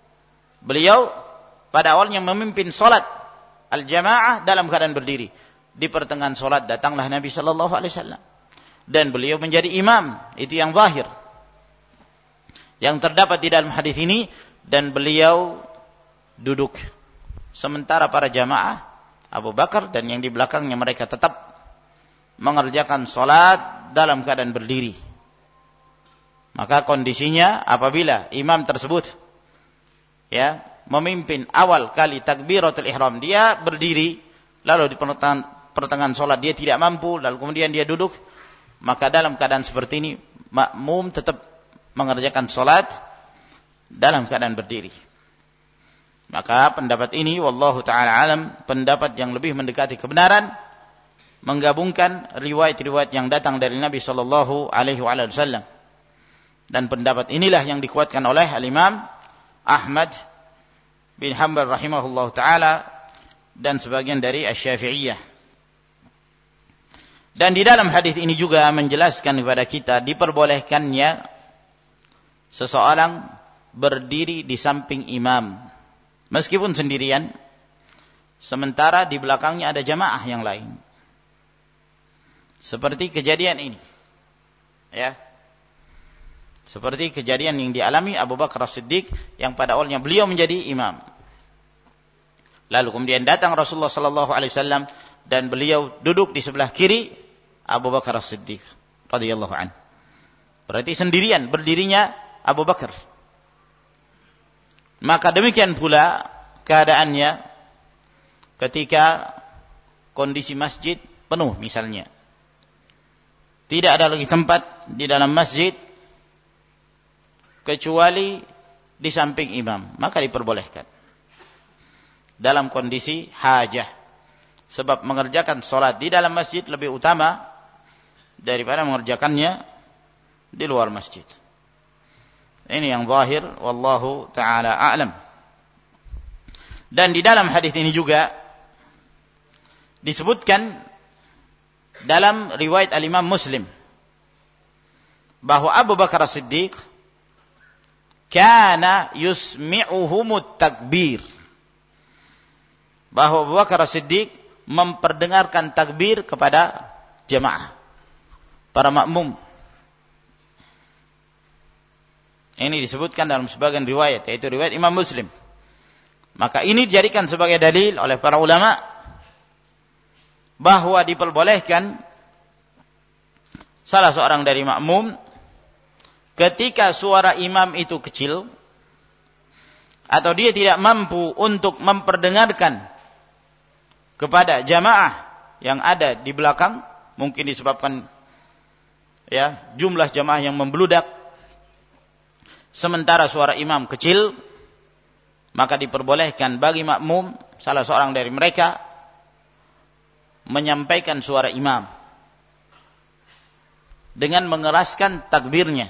beliau pada awalnya memimpin salat al-jamaah dalam keadaan berdiri. di pertengahan salat datanglah Nabi sallallahu alaihi wasallam dan beliau menjadi imam. Itu yang zahir yang terdapat di dalam hadis ini, dan beliau duduk sementara para jamaah Abu Bakar dan yang di belakangnya mereka tetap mengerjakan salat dalam keadaan berdiri. Maka kondisinya apabila imam tersebut memimpin awal kali takbiratul ihram, dia berdiri, lalu di pertengahan salat dia tidak mampu, lalu kemudian dia duduk, maka dalam keadaan seperti ini makmum tetap mengerjakan salat dalam keadaan berdiri. Maka pendapat ini wallahu taala alam, pendapat yang lebih mendekati kebenaran, menggabungkan riwayat-riwayat yang datang dari Nabi sallallahu alaihi wasallam. Dan pendapat inilah yang dikuatkan oleh Al-Imam Ahmad bin Hanbal rahimahullahu taala dan sebagian dari Asy-Syafi'iyah. Dan di dalam hadis ini juga menjelaskan kepada kita diperbolehkannya seseorang berdiri di samping imam meskipun sendirian, sementara di belakangnya ada jamaah yang lain. Seperti kejadian ini. Seperti kejadian yang dialami Abu Bakar As-Siddiq yang pada awalnya beliau menjadi imam. Lalu kemudian datang Rasulullah sallallahu alaihi wasallam dan beliau duduk di sebelah kiri Abu Bakar As-Siddiq radhiyallahu anhu. Berarti sendirian berdirinya Abu Bakar. Maka demikian pula keadaannya ketika kondisi masjid penuh misalnya. Tidak ada lagi tempat di dalam masjid kecuali di samping imam, maka diperbolehkan dalam kondisi hajah. Sebab mengerjakan salat di dalam masjid lebih utama daripada mengerjakannya di luar masjid. Ini yang zahir wallahu taala a'lam. Dan di dalam hadis ini juga disebutkan dalam riwayat Al-Imam Muslim bahwa Abu Bakar As-Siddiq kana yusmi'uhumut takbir, bahwa Abu Bakar As-Siddiq memperdengarkan takbir kepada jemaah, para makmum. Ini disebutkan dalam sebagian riwayat, yaitu riwayat Imam Muslim. Maka ini dijadikan sebagai dalil oleh para ulama bahwa diperbolehkan salah seorang dari makmum ketika suara imam itu kecil atau dia tidak mampu untuk memperdengarkan kepada jamaah yang ada di belakang, mungkin disebabkan jumlah jamaah yang membludak sementara suara imam kecil, maka diperbolehkan bagi makmum salah seorang dari mereka menyampaikan suara imam dengan mengeraskan takbirnya.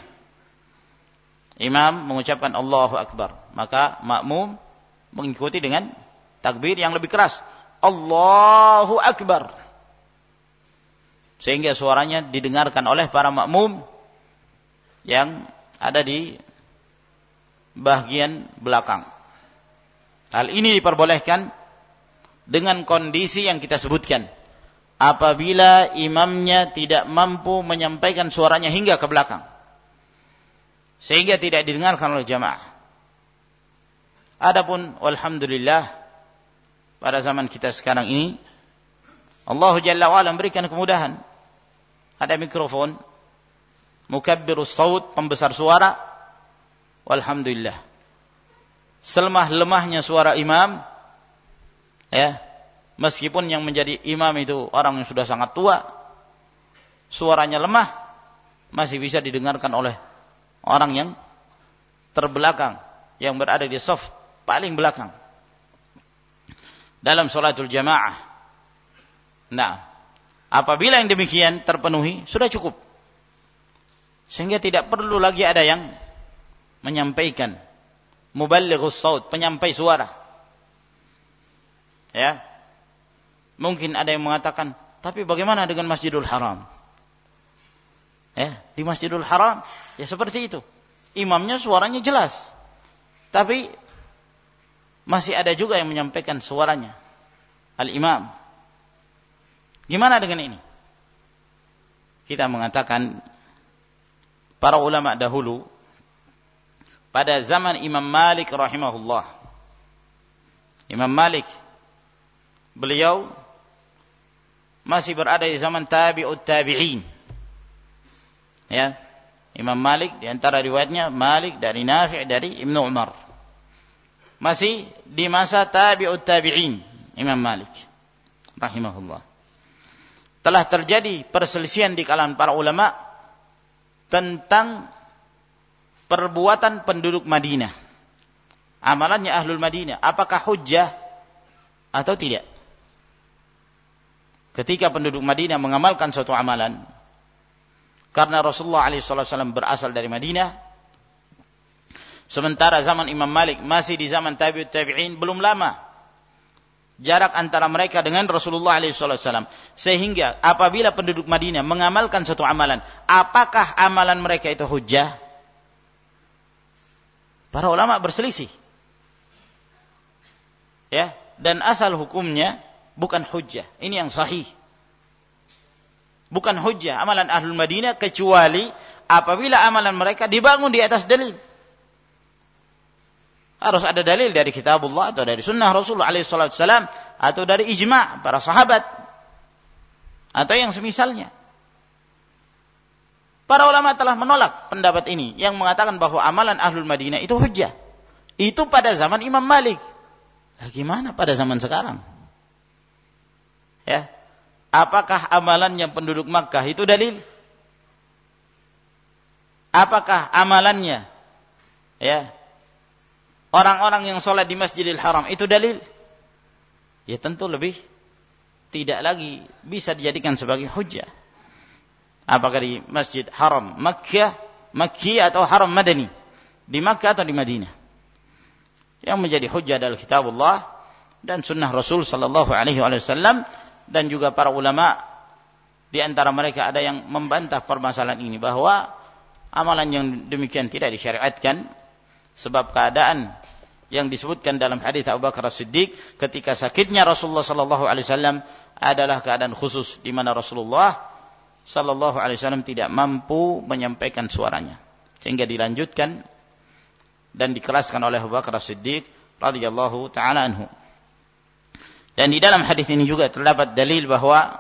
Imam mengucapkan Allahu Akbar, maka makmum mengikuti dengan takbir yang lebih keras, Allahu Akbar, sehingga suaranya didengarkan oleh para makmum yang ada di bagian belakang. Hal ini diperbolehkan dengan kondisi yang kita sebutkan, apabila imamnya tidak mampu menyampaikan suaranya hingga ke belakang sehingga tidak didengarkan oleh jamaah. Adapun walhamdulillah pada zaman kita sekarang ini Allah Jalla wa Ala memberikan kemudahan. Ada mikrofon, mukabbirus saut, pembesar suara. Walhamdulillah. Selemah-lemahnya suara imam, meskipun yang menjadi imam itu orang yang sudah sangat tua, suaranya lemah, masih bisa didengarkan oleh orang yang terbelakang, yang berada di saf paling belakang dalam salatul jamaah. Nah, apabila yang demikian terpenuhi, sudah cukup, sehingga tidak perlu lagi ada yang menyampaikan, muballighus saut, penyampai suara. Mungkin ada yang mengatakan, tapi bagaimana dengan Masjidul Haram? Di Masjidul Haram seperti itu, imamnya suaranya jelas, tapi masih ada juga yang menyampaikan suaranya al-imam. Gimana dengan ini? Kita mengatakan para ulama dahulu pada zaman Imam Malik rahimahullah. Imam Malik beliau masih berada di zaman tabi'ut tabi'in. Ya. Imam Malik di antara riwayatnya Malik dari Nafi' dari Ibnu Umar. Masih di masa tabi'ut tabi'in Imam Malik rahimahullah. Telah terjadi perselisihan di kalangan para ulama tentang perbuatan penduduk Madinah. Amalannya Ahlul Madinah, apakah hujjah atau tidak? Ketika penduduk Madinah mengamalkan suatu amalan, karena Rasulullah SAW berasal dari Madinah, sementara zaman Imam Malik masih di zaman tabi'ut tabi'in, belum lama jarak antara mereka dengan Rasulullah SAW. Sehingga apabila penduduk Madinah mengamalkan suatu amalan, apakah amalan mereka itu hujjah? Para ulama berselisih. Ya, dan asal hukumnya bukan hujjah. Ini yang sahih. Bukan hujjah amalan Ahlul Madinah kecuali apabila amalan mereka dibangun di atas dalil. Harus ada dalil dari kitabullah atau dari sunnah Rasulullah SAW atau dari ijma' para sahabat atau yang semisalnya. Para ulama telah menolak pendapat ini yang mengatakan bahwa amalan Ahlul Madinah itu hujjah. Itu pada zaman Imam Malik. Bagaimana pada zaman sekarang? Ya. Apakah amalannya penduduk Makkah itu dalil? Apakah amalannya ya orang-orang yang sholat di Masjidil Haram itu dalil? Ya tentu lebih tidak lagi bisa dijadikan sebagai hujjah. Apakah di Masjid Haram Makki atau Haram Madani, di Makkah atau di Madinah? Yang menjadi hujjah adalah kitabullah dan sunnah Rasul sallallahu alaihi wasallam, dan juga para ulama di antara mereka ada yang membantah permasalahan ini bahwa amalan yang demikian tidak disyariatkan sebab keadaan yang disebutkan dalam hadis Abu Bakar As-Siddiq ketika sakitnya Rasulullah sallallahu alaihi wasallam adalah keadaan khusus di mana Rasulullah sallallahu alaihi wasallam tidak mampu menyampaikan suaranya, sehingga dilanjutkan dan dikeraskan oleh Abu Bakar As-Siddiq radhiyallahu taala anhu. Dan di dalam hadis ini juga terdapat dalil bahwa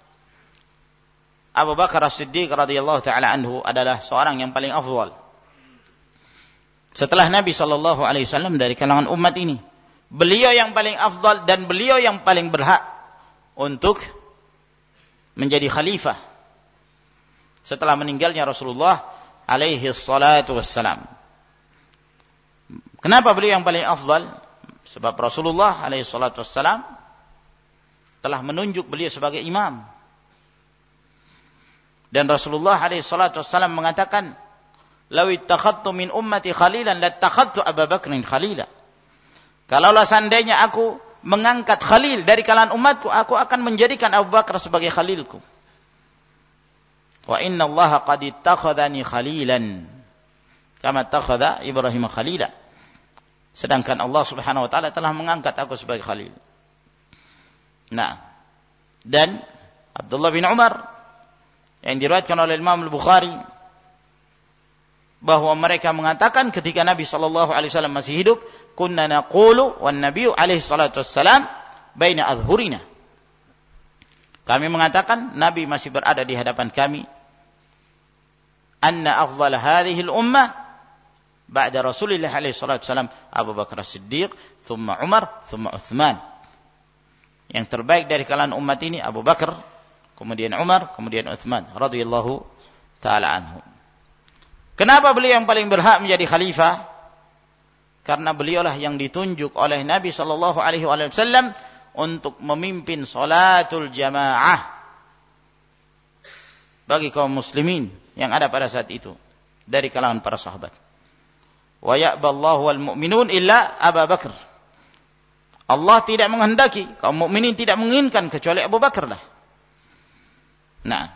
Abu Bakar As-Siddiq radhiyallahu taala anhu adalah seorang yang paling afdal setelah Nabi sallallahu alaihi wasallam dari kalangan umat ini. Beliau yang paling afdal dan beliau yang paling berhak untuk menjadi khalifah setelah meninggalnya Rasulullah alaihi salatu wassalam. Kenapa beliau yang paling afdal? Sebab Rasulullah alaihi salatu wassalam telah menunjuk beliau sebagai imam. Dan Rasulullah alaihi salatu wassalam mengatakan, "Law ittakhadtu min ummati khalilan lattakhadtu Abu Bakrin khalila." Kalaulah seandainya aku mengangkat khalil dari kalangan umatku, aku akan menjadikan Abu Bakar sebagai khalilku. Wa inna Allah qad ittakhadhani khalilan kama ittakhadha Ibrahim khalila. Sedangkan Allah Subhanahu wa taala telah mengangkat aku sebagai khalil. Nah, dan Abdullah bin Umar yang diriwayatkan oleh Imam Al-Bukhari bahwa mereka mengatakan ketika Nabi sallallahu alaihi wasallam masih hidup, kunna naqulu wan nabiyyu alaihi salatu wassalam baina adhhurina. Kami mengatakan Nabi masih berada di hadapan kami. Anna afdal hadhihi al-ummah ba'da Rasulillah alaihi salatu wassalam Abu Bakar As-Siddiq, thumma Umar, thumma Uthman. Yang terbaik dari kalangan umat ini Abu Bakar, kemudian Umar, kemudian Uthman radhiyallahu taala anhu. Kenapa beliau yang paling berhak menjadi khalifah? Karena beliaulah yang ditunjuk oleh Nabi sallallahu alaihi wasallam untuk memimpin salatul jamaah bagi kaum muslimin yang ada pada saat itu dari kalangan para sahabat. Wa ya'ballahu wal mu'minun illa Abu Bakar. Allah tidak menghendaki, kaum mukminin tidak menginginkan kecuali Abu Bakar lah. Nah,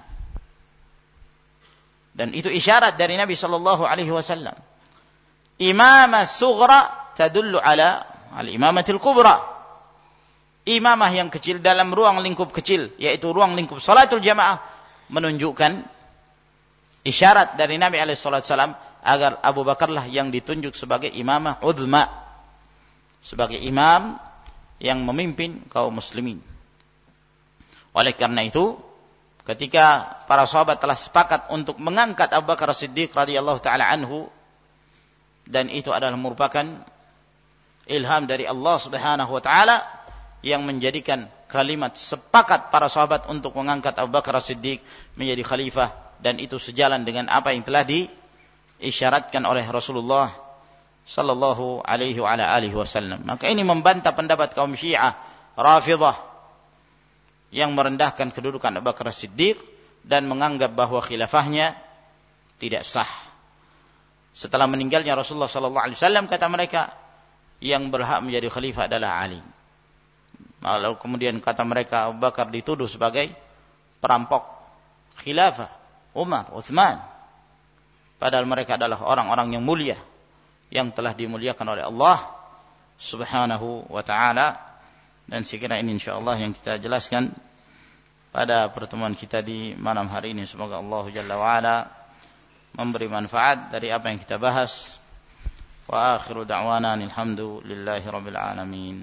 dan itu isyarat dari Nabi sallallahu alaihi wasallam. Imamah sughra tadullu ala al-imamatil kubra. imamah yang kecil dalam ruang lingkup kecil, yaitu ruang lingkup salatul jamaah, menunjukkan isyarat dari Nabi SAW agar Abu Bakarlah yang ditunjuk sebagai imamah uzma, sebagai imam yang memimpin kaum muslimin. Oleh karena itu, ketika para sahabat telah sepakat untuk mengangkat Abu Bakar As-Siddiq radhiyallahu taala anhu, dan itu adalah merupakan ilham dari Allah Subhanahu wa taala yang menjadikan kalimat sepakat para sahabat untuk mengangkat Abu Bakar As-Siddiq menjadi khalifah, dan itu sejalan dengan apa yang telah diisyaratkan oleh Rasulullah sallallahu alaihi wa ala alihi wasallam. Maka ini membantah pendapat kaum Syiah Rafidhah yang merendahkan kedudukan Abu Bakar As-Siddiq dan menganggap bahwa khilafahnya tidak sah. Setelah meninggalnya Rasulullah sallallahu alaihi wasallam, kata mereka, yang berhak menjadi khalifah adalah Ali. Lalu kemudian kata mereka Abu Bakar dituduh sebagai perampok khilafah, Umar, Utsman. Padahal mereka adalah orang-orang yang mulia, yang telah dimuliakan oleh Allah Subhanahu wa ta'ala. Dan sekiranya ini insyaallah yang kita jelaskan pada pertemuan kita di malam hari ini. Semoga Allah Jalla wa'ala memberi manfaat dari apa yang kita bahas. Wa akhiru da'wana alhamdulillahi rabbil alamin.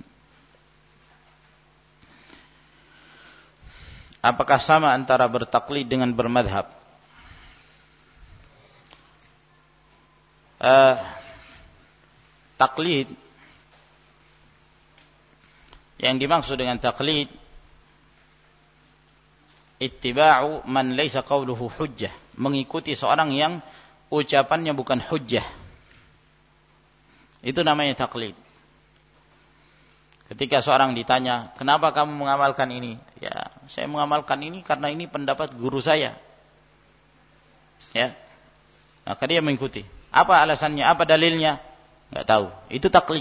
Apakah sama antara bertaklid dengan bermadhab? Taklid, yang dimaksud dengan taklid, ittiba'u man laysa qawluhu hujjah, mengikuti seorang yang ucapannya bukan hujjah. Itu namanya taklid. Ketika seorang ditanya, kenapa kamu mengamalkan ini? Ya, saya mengamalkan ini karena ini pendapat guru saya. Ya, maka dia mengikuti. Apa alasannya? Apa dalilnya? Enggak tahu. Itu taklid.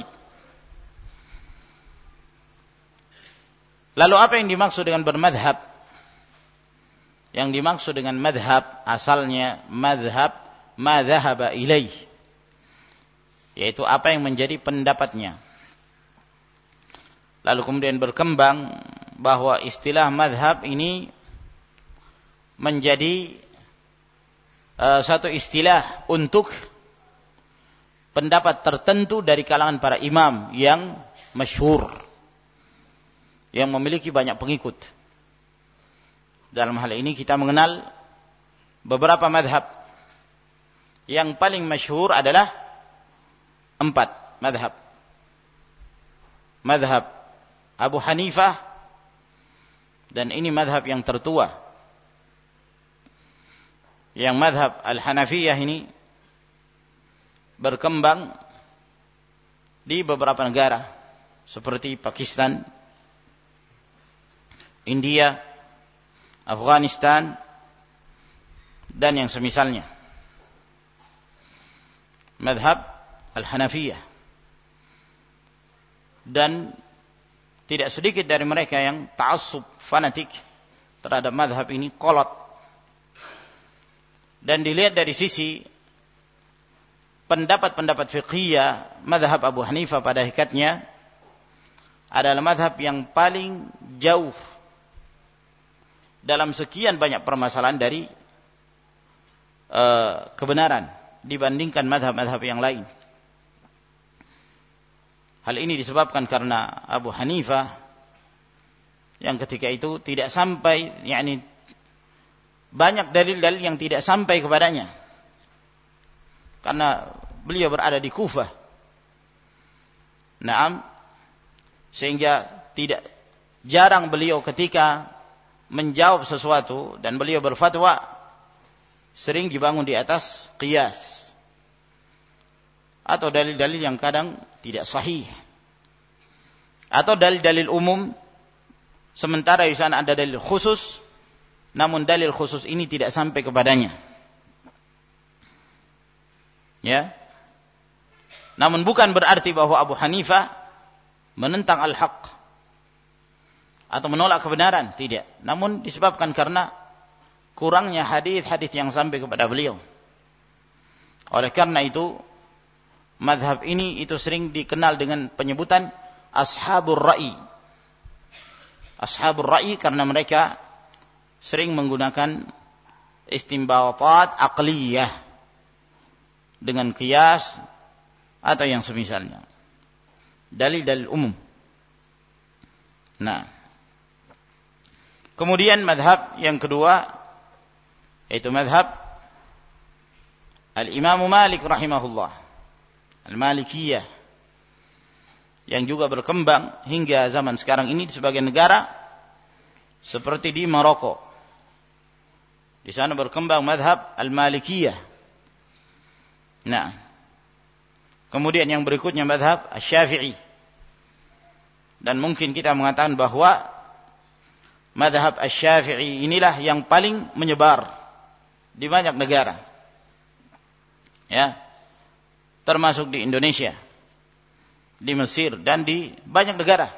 Lalu apa yang dimaksud dengan bermadhab? Yang dimaksud dengan madhab asalnya madhab ma dhahaba ilaih, yaitu apa yang menjadi pendapatnya. Lalu kemudian berkembang bahwa istilah madhab ini menjadi satu istilah untuk pendapat tertentu dari kalangan para imam yang masyhur, yang memiliki banyak pengikut. Dalam hal ini kita mengenal beberapa madhab. Yang paling masyhur adalah 4 madhab. Madhab Abu Hanifah, dan ini madhab yang tertua. Yang madhab Al-Hanafiyah ini berkembang di beberapa negara seperti Pakistan, India, Afghanistan, dan yang semisalnya. Madhab Al-Hanafiyah. Dan tidak sedikit dari mereka yang ta'assub fanatik terhadap madhab ini, kolot. Dan dilihat dari sisi pendapat-pendapat fiqhiyah, madhab Abu Hanifah pada hakikatnya adalah madhab yang paling jauh dalam sekian banyak permasalahan dari kebenaran dibandingkan madhab-madhab yang lain. Hal ini disebabkan karena Abu Hanifah yang ketika itu tidak sampai, yakni banyak dalil-dalil yang tidak sampai kepadanya, karena beliau berada di Kufah. Naam, sehingga tidak jarang beliau ketika menjawab sesuatu dan beliau berfatwa sering dibangun di atas qiyas atau dalil-dalil yang kadang tidak sahih, atau dalil-dalil umum sementara di sana ada dalil khusus, namun dalil khusus ini tidak sampai kepadanya. Ya. Namun bukan berarti bahwa Abu Hanifah menentang al-haq atau menolak kebenaran, tidak. Namun disebabkan karena kurangnya hadis-hadis yang sampai kepada beliau. Oleh karena itu, madhab ini itu sering dikenal dengan penyebutan ashabur ra'i. ashabur ra'yi karena mereka sering menggunakan istinbatat aqliyah dengan qiyas atau yang semisalnya. Dalil-dalil umum. Nah, kemudian madhab yang kedua yaitu madhab Al-Imam Malik rahimahullah, Al-Malikiyah, yang juga berkembang hingga zaman sekarang ini di sebagian negara seperti di Maroko. Di sana berkembang madhab Al-Malikiyah. Nah, kemudian yang berikutnya madhab Asy-Syafi'i. Dan mungkin kita mengatakan bahwa madhab Asy-Syafi'i inilah yang paling menyebar di banyak negara. Ya, termasuk di Indonesia, di Mesir, dan di banyak negara.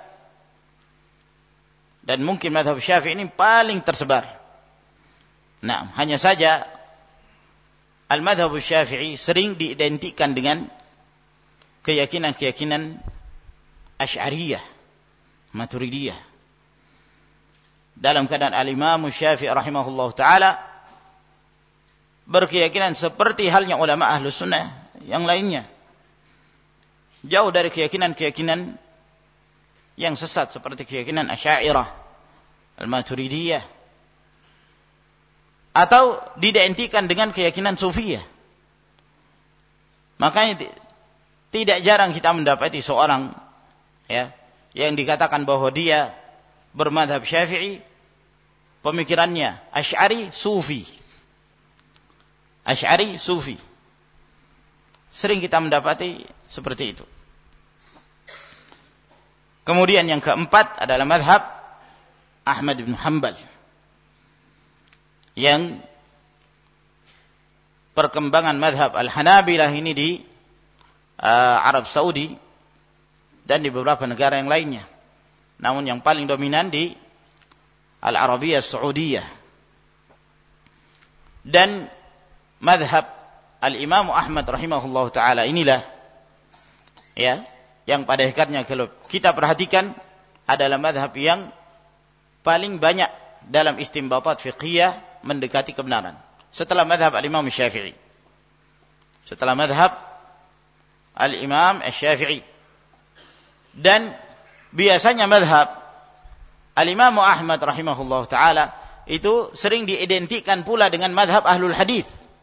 Dan mungkin madhab Syafi'i ini paling tersebar. Nah, hanya saja al-madhab Syafi'i sering diidentikan dengan keyakinan-keyakinan Asy'ariyah, Maturidiyah. Dalam keadaan al-Imam Syafi'i rahimahullah ta'ala berkeyakinan seperti halnya ulama Ahlus Sunnah yang lainnya. Jauh dari keyakinan-keyakinan yang sesat seperti keyakinan Asy'ariyah, Al-Maturidiyah, atau diidentikan dengan keyakinan Sufiyah. Makanya tidak jarang kita mendapati seorang yang dikatakan bahwa dia bermadhab Syafi'i, pemikirannya Asy'ari Sufi. Asy'ari Sufi. Sering kita mendapati seperti itu. Kemudian yang keempat adalah madhab Ahmad bin Hanbal, yang perkembangan madhab Al-Hanabilah ini di Arab Saudi dan di beberapa negara yang lainnya. Namun yang paling dominan di Al-Arabiyah Saudiyah. Dan madhab Al-Imam Ahmad rahimahullah ta'ala inilah yang pada hakikatnya kalau kita perhatikan adalah madhab yang paling banyak dalam istinbatat fiqhiyah mendekati kebenaran setelah madhab al-Imam Syafi'i, setelah madhab al-Imam Syafi'i. Dan biasanya madhab al-Imam Ahmad rahimahullah ta'ala itu sering diidentikan pula dengan madhab ahlul hadis.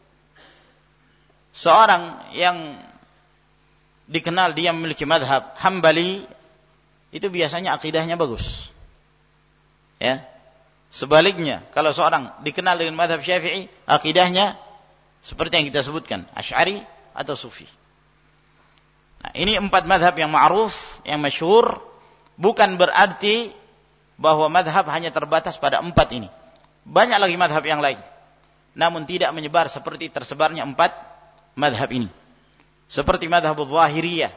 Seorang yang dikenal dia memiliki madhab Hambali itu biasanya akidahnya bagus. Ya. Sebaliknya, kalau seorang dikenal dengan madhab Syafi'i, akidahnya seperti yang kita sebutkan, Asy'ari atau Sufi. Nah, ini 4 madhab yang ma'ruf, yang masyhur, bukan berarti bahwa madhab hanya terbatas pada 4 ini. Banyak lagi madhab yang lain, namun tidak menyebar seperti tersebarnya 4 madhab ini. Seperti madhab Al-Zahiriyah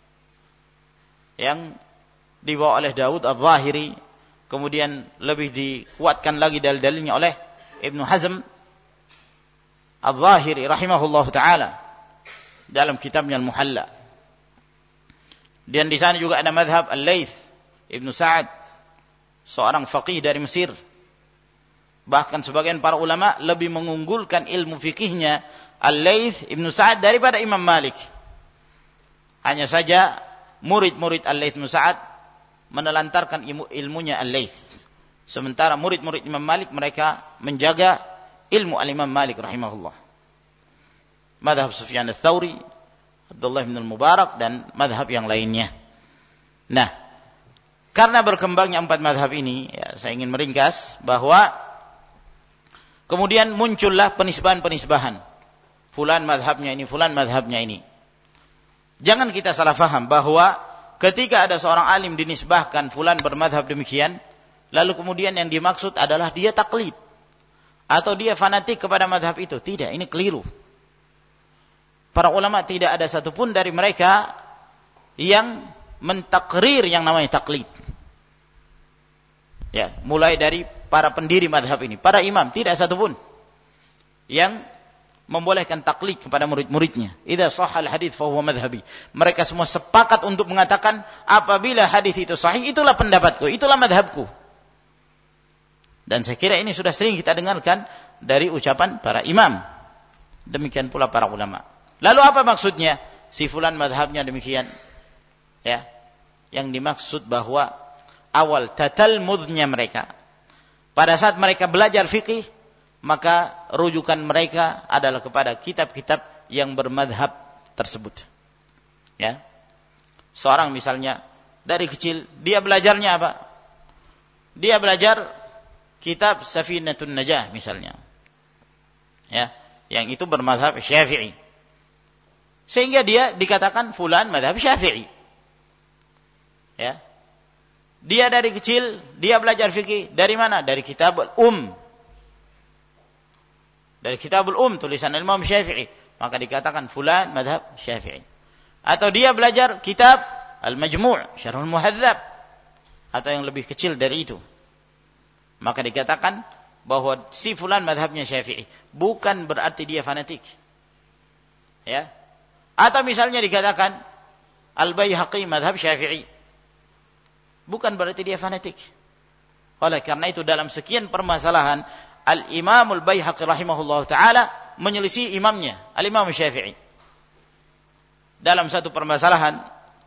yang dibawa oleh Daud Al-Zahiri, kemudian lebih dikuatkan lagi dalil-dalilnya oleh Ibnu Hazm Al-Zahiri rahimahullah ta'ala dalam kitabnya Al-Muhalla. Dan di sana juga ada madhab Al-Laits Ibnu Sa'ad, seorang faqih dari Mesir. Bahkan sebagian para ulama lebih mengunggulkan ilmu fikihnya Al-Laits Ibnu Sa'ad daripada Imam Malik. Hanya saja murid-murid Al-Laits Ibnu Sa'ad menelantarkan ilmunya Al-Laits. Sementara murid-murid Imam Malik mereka menjaga ilmu Al-Imam Malik rahimahullah. Madhab Sufyan Ats-Tsauri, Abdullah bin Al-Mubarak, dan madhab yang lainnya. Nah, karena berkembangnya 4 madhab ini, saya ingin meringkas bahwa kemudian muncullah penisbahan-penisbahan. Fulan madhabnya ini, fulan madhabnya ini. Jangan kita salah faham bahwa ketika ada seorang alim dinisbahkan fulan bermadhab demikian, lalu kemudian yang dimaksud adalah dia taklid atau dia fanatik kepada madhab itu. Tidak, ini keliru. Para ulama tidak ada satupun dari mereka yang mentakrir yang namanya taklid. Ya, mulai dari para pendiri madhab ini, para imam, tidak satupun yang membolehkan taklid kepada murid-muridnya. Idza shahhal hadits fa huwa madhhabi. Mereka semua sepakat untuk mengatakan apabila hadis itu sahih, itulah pendapatku, itulah madhabku. Dan saya kira ini sudah sering kita dengarkan dari ucapan para imam. Demikian pula para ulama. Lalu apa maksudnya? Si fulan madhabnya demikian. Ya. Yang dimaksud bahwa awal tatalmudnya mereka. Pada saat mereka belajar fikih, maka rujukan mereka adalah kepada kitab-kitab yang bermadhab tersebut. Ya. Seorang misalnya dari kecil, dia belajarnya apa? Dia belajar kitab Safinatun Najah misalnya. Ya, yang itu bermadhab Syafi'i. Sehingga dia dikatakan fulan madhab Syafi'i. Ya. Dia dari kecil, dia belajar fikih dari mana? Dari Kitabul Dari Kitabul tulisan Imam Syafi'i, maka dikatakan fulan madhab Syafi'i. Atau dia belajar kitab Al-Majmu', Syarhul Muhadzab, atau yang lebih kecil dari itu, maka dikatakan bahwa si fulan madhabnya Syafi'i. Bukan berarti dia fanatik. Ya. Atau misalnya dikatakan Al-Baihaqi madhab Syafi'i. Bukan berarti dia fanatik. Oleh karena itu dalam sekian permasalahan Al-Imam Al-Baihaqi rahimahullah ta'ala menyelisih imamnya, Al-Imam Syafi'i. Dalam satu permasalahan,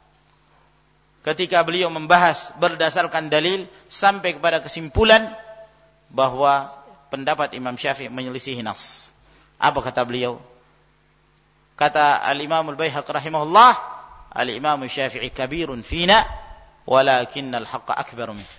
ketika beliau membahas berdasarkan dalil sampai kepada kesimpulan bahwa pendapat Imam Syafi'i menyelisihi nas. Apa kata beliau? Kata Al-Imam Al-Baihaqi rahimahullah, Al-Imam Syafi'i kabirun fina walakinnal haqqa akbaru min.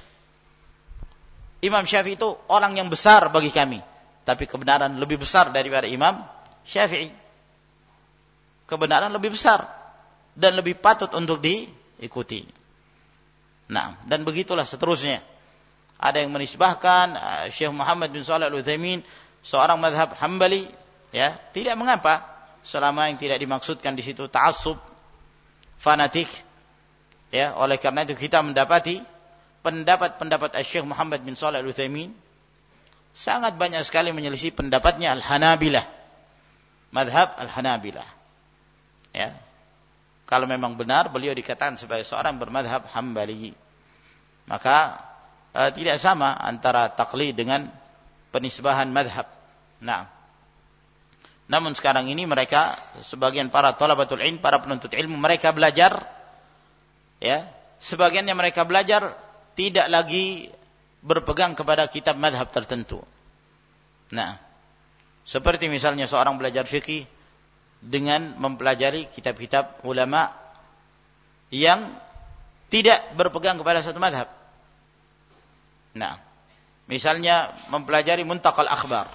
Imam Syafi'i itu orang yang besar bagi kami, tapi kebenaran lebih besar daripada Imam Syafi'i. Kebenaran lebih besar dan lebih patut untuk diikuti. Nah, dan begitulah seterusnya. Ada yang menisbahkan Syekh Muhammad bin Shalih Al-Utsaimin seorang mazhab Hambali, ya, tidak mengapa selama yang tidak dimaksudkan di situ ta'assub, fanatik. Ya, oleh karena itu kita mendapati pendapat-pendapat Syekh Muhammad bin Shalih Al-Utsaimin sangat banyak sekali menyelisih pendapatnya Al-Hanabilah. Mazhab Al-Hanabilah. Ya. Kalau memang benar beliau dikatakan sebagai seorang bermazhab Hambali, maka tidak sama antara taklid dengan penisbahan mazhab. Nah, namun sekarang ini mereka, sebagian para thalabatul ilm, para penuntut ilmu, mereka belajar, ya, sebagiannya mereka belajar tidak lagi berpegang kepada kitab mazhab tertentu. Nah, seperti misalnya seorang belajar fikih dengan mempelajari kitab-kitab ulama yang tidak berpegang kepada satu mazhab. Nah, misalnya mempelajari Muntaqal Akhbar,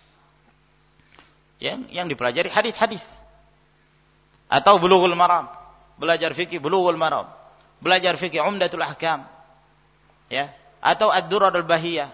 yang dipelajari hadis-hadis, atau Bulughul Maram, belajar fikih Bulughul Maram, belajar fikih Umdatul Ahkam, ya, atau Ad-Durar Al-Bahiyah,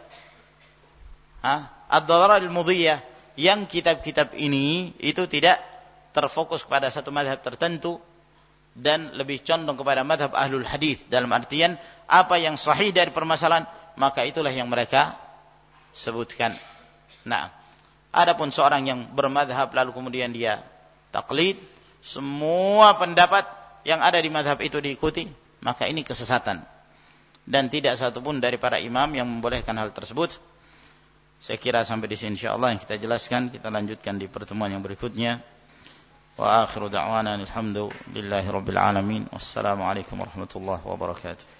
Ad-Darar Al-Mudhiyah, yang kitab-kitab ini itu tidak terfokus kepada satu mazhab tertentu dan lebih condong kepada mazhab ahlul hadis, dalam artian apa yang sahih dari permasalahan, maka itulah yang mereka sebutkan. Nah, adapun seorang yang bermazhab lalu kemudian dia taklid, semua pendapat yang ada di mazhab itu diikuti, maka ini kesesatan. Dan tidak satupun dari para imam yang membolehkan hal tersebut. Saya kira sampai di sini insyaallah yang kita jelaskan, kita lanjutkan di pertemuan yang berikutnya. Wa akhiru da'wana alhamdulillahi rabbil alamin. Wassalamu alaikum warahmatullahi wabarakatuh.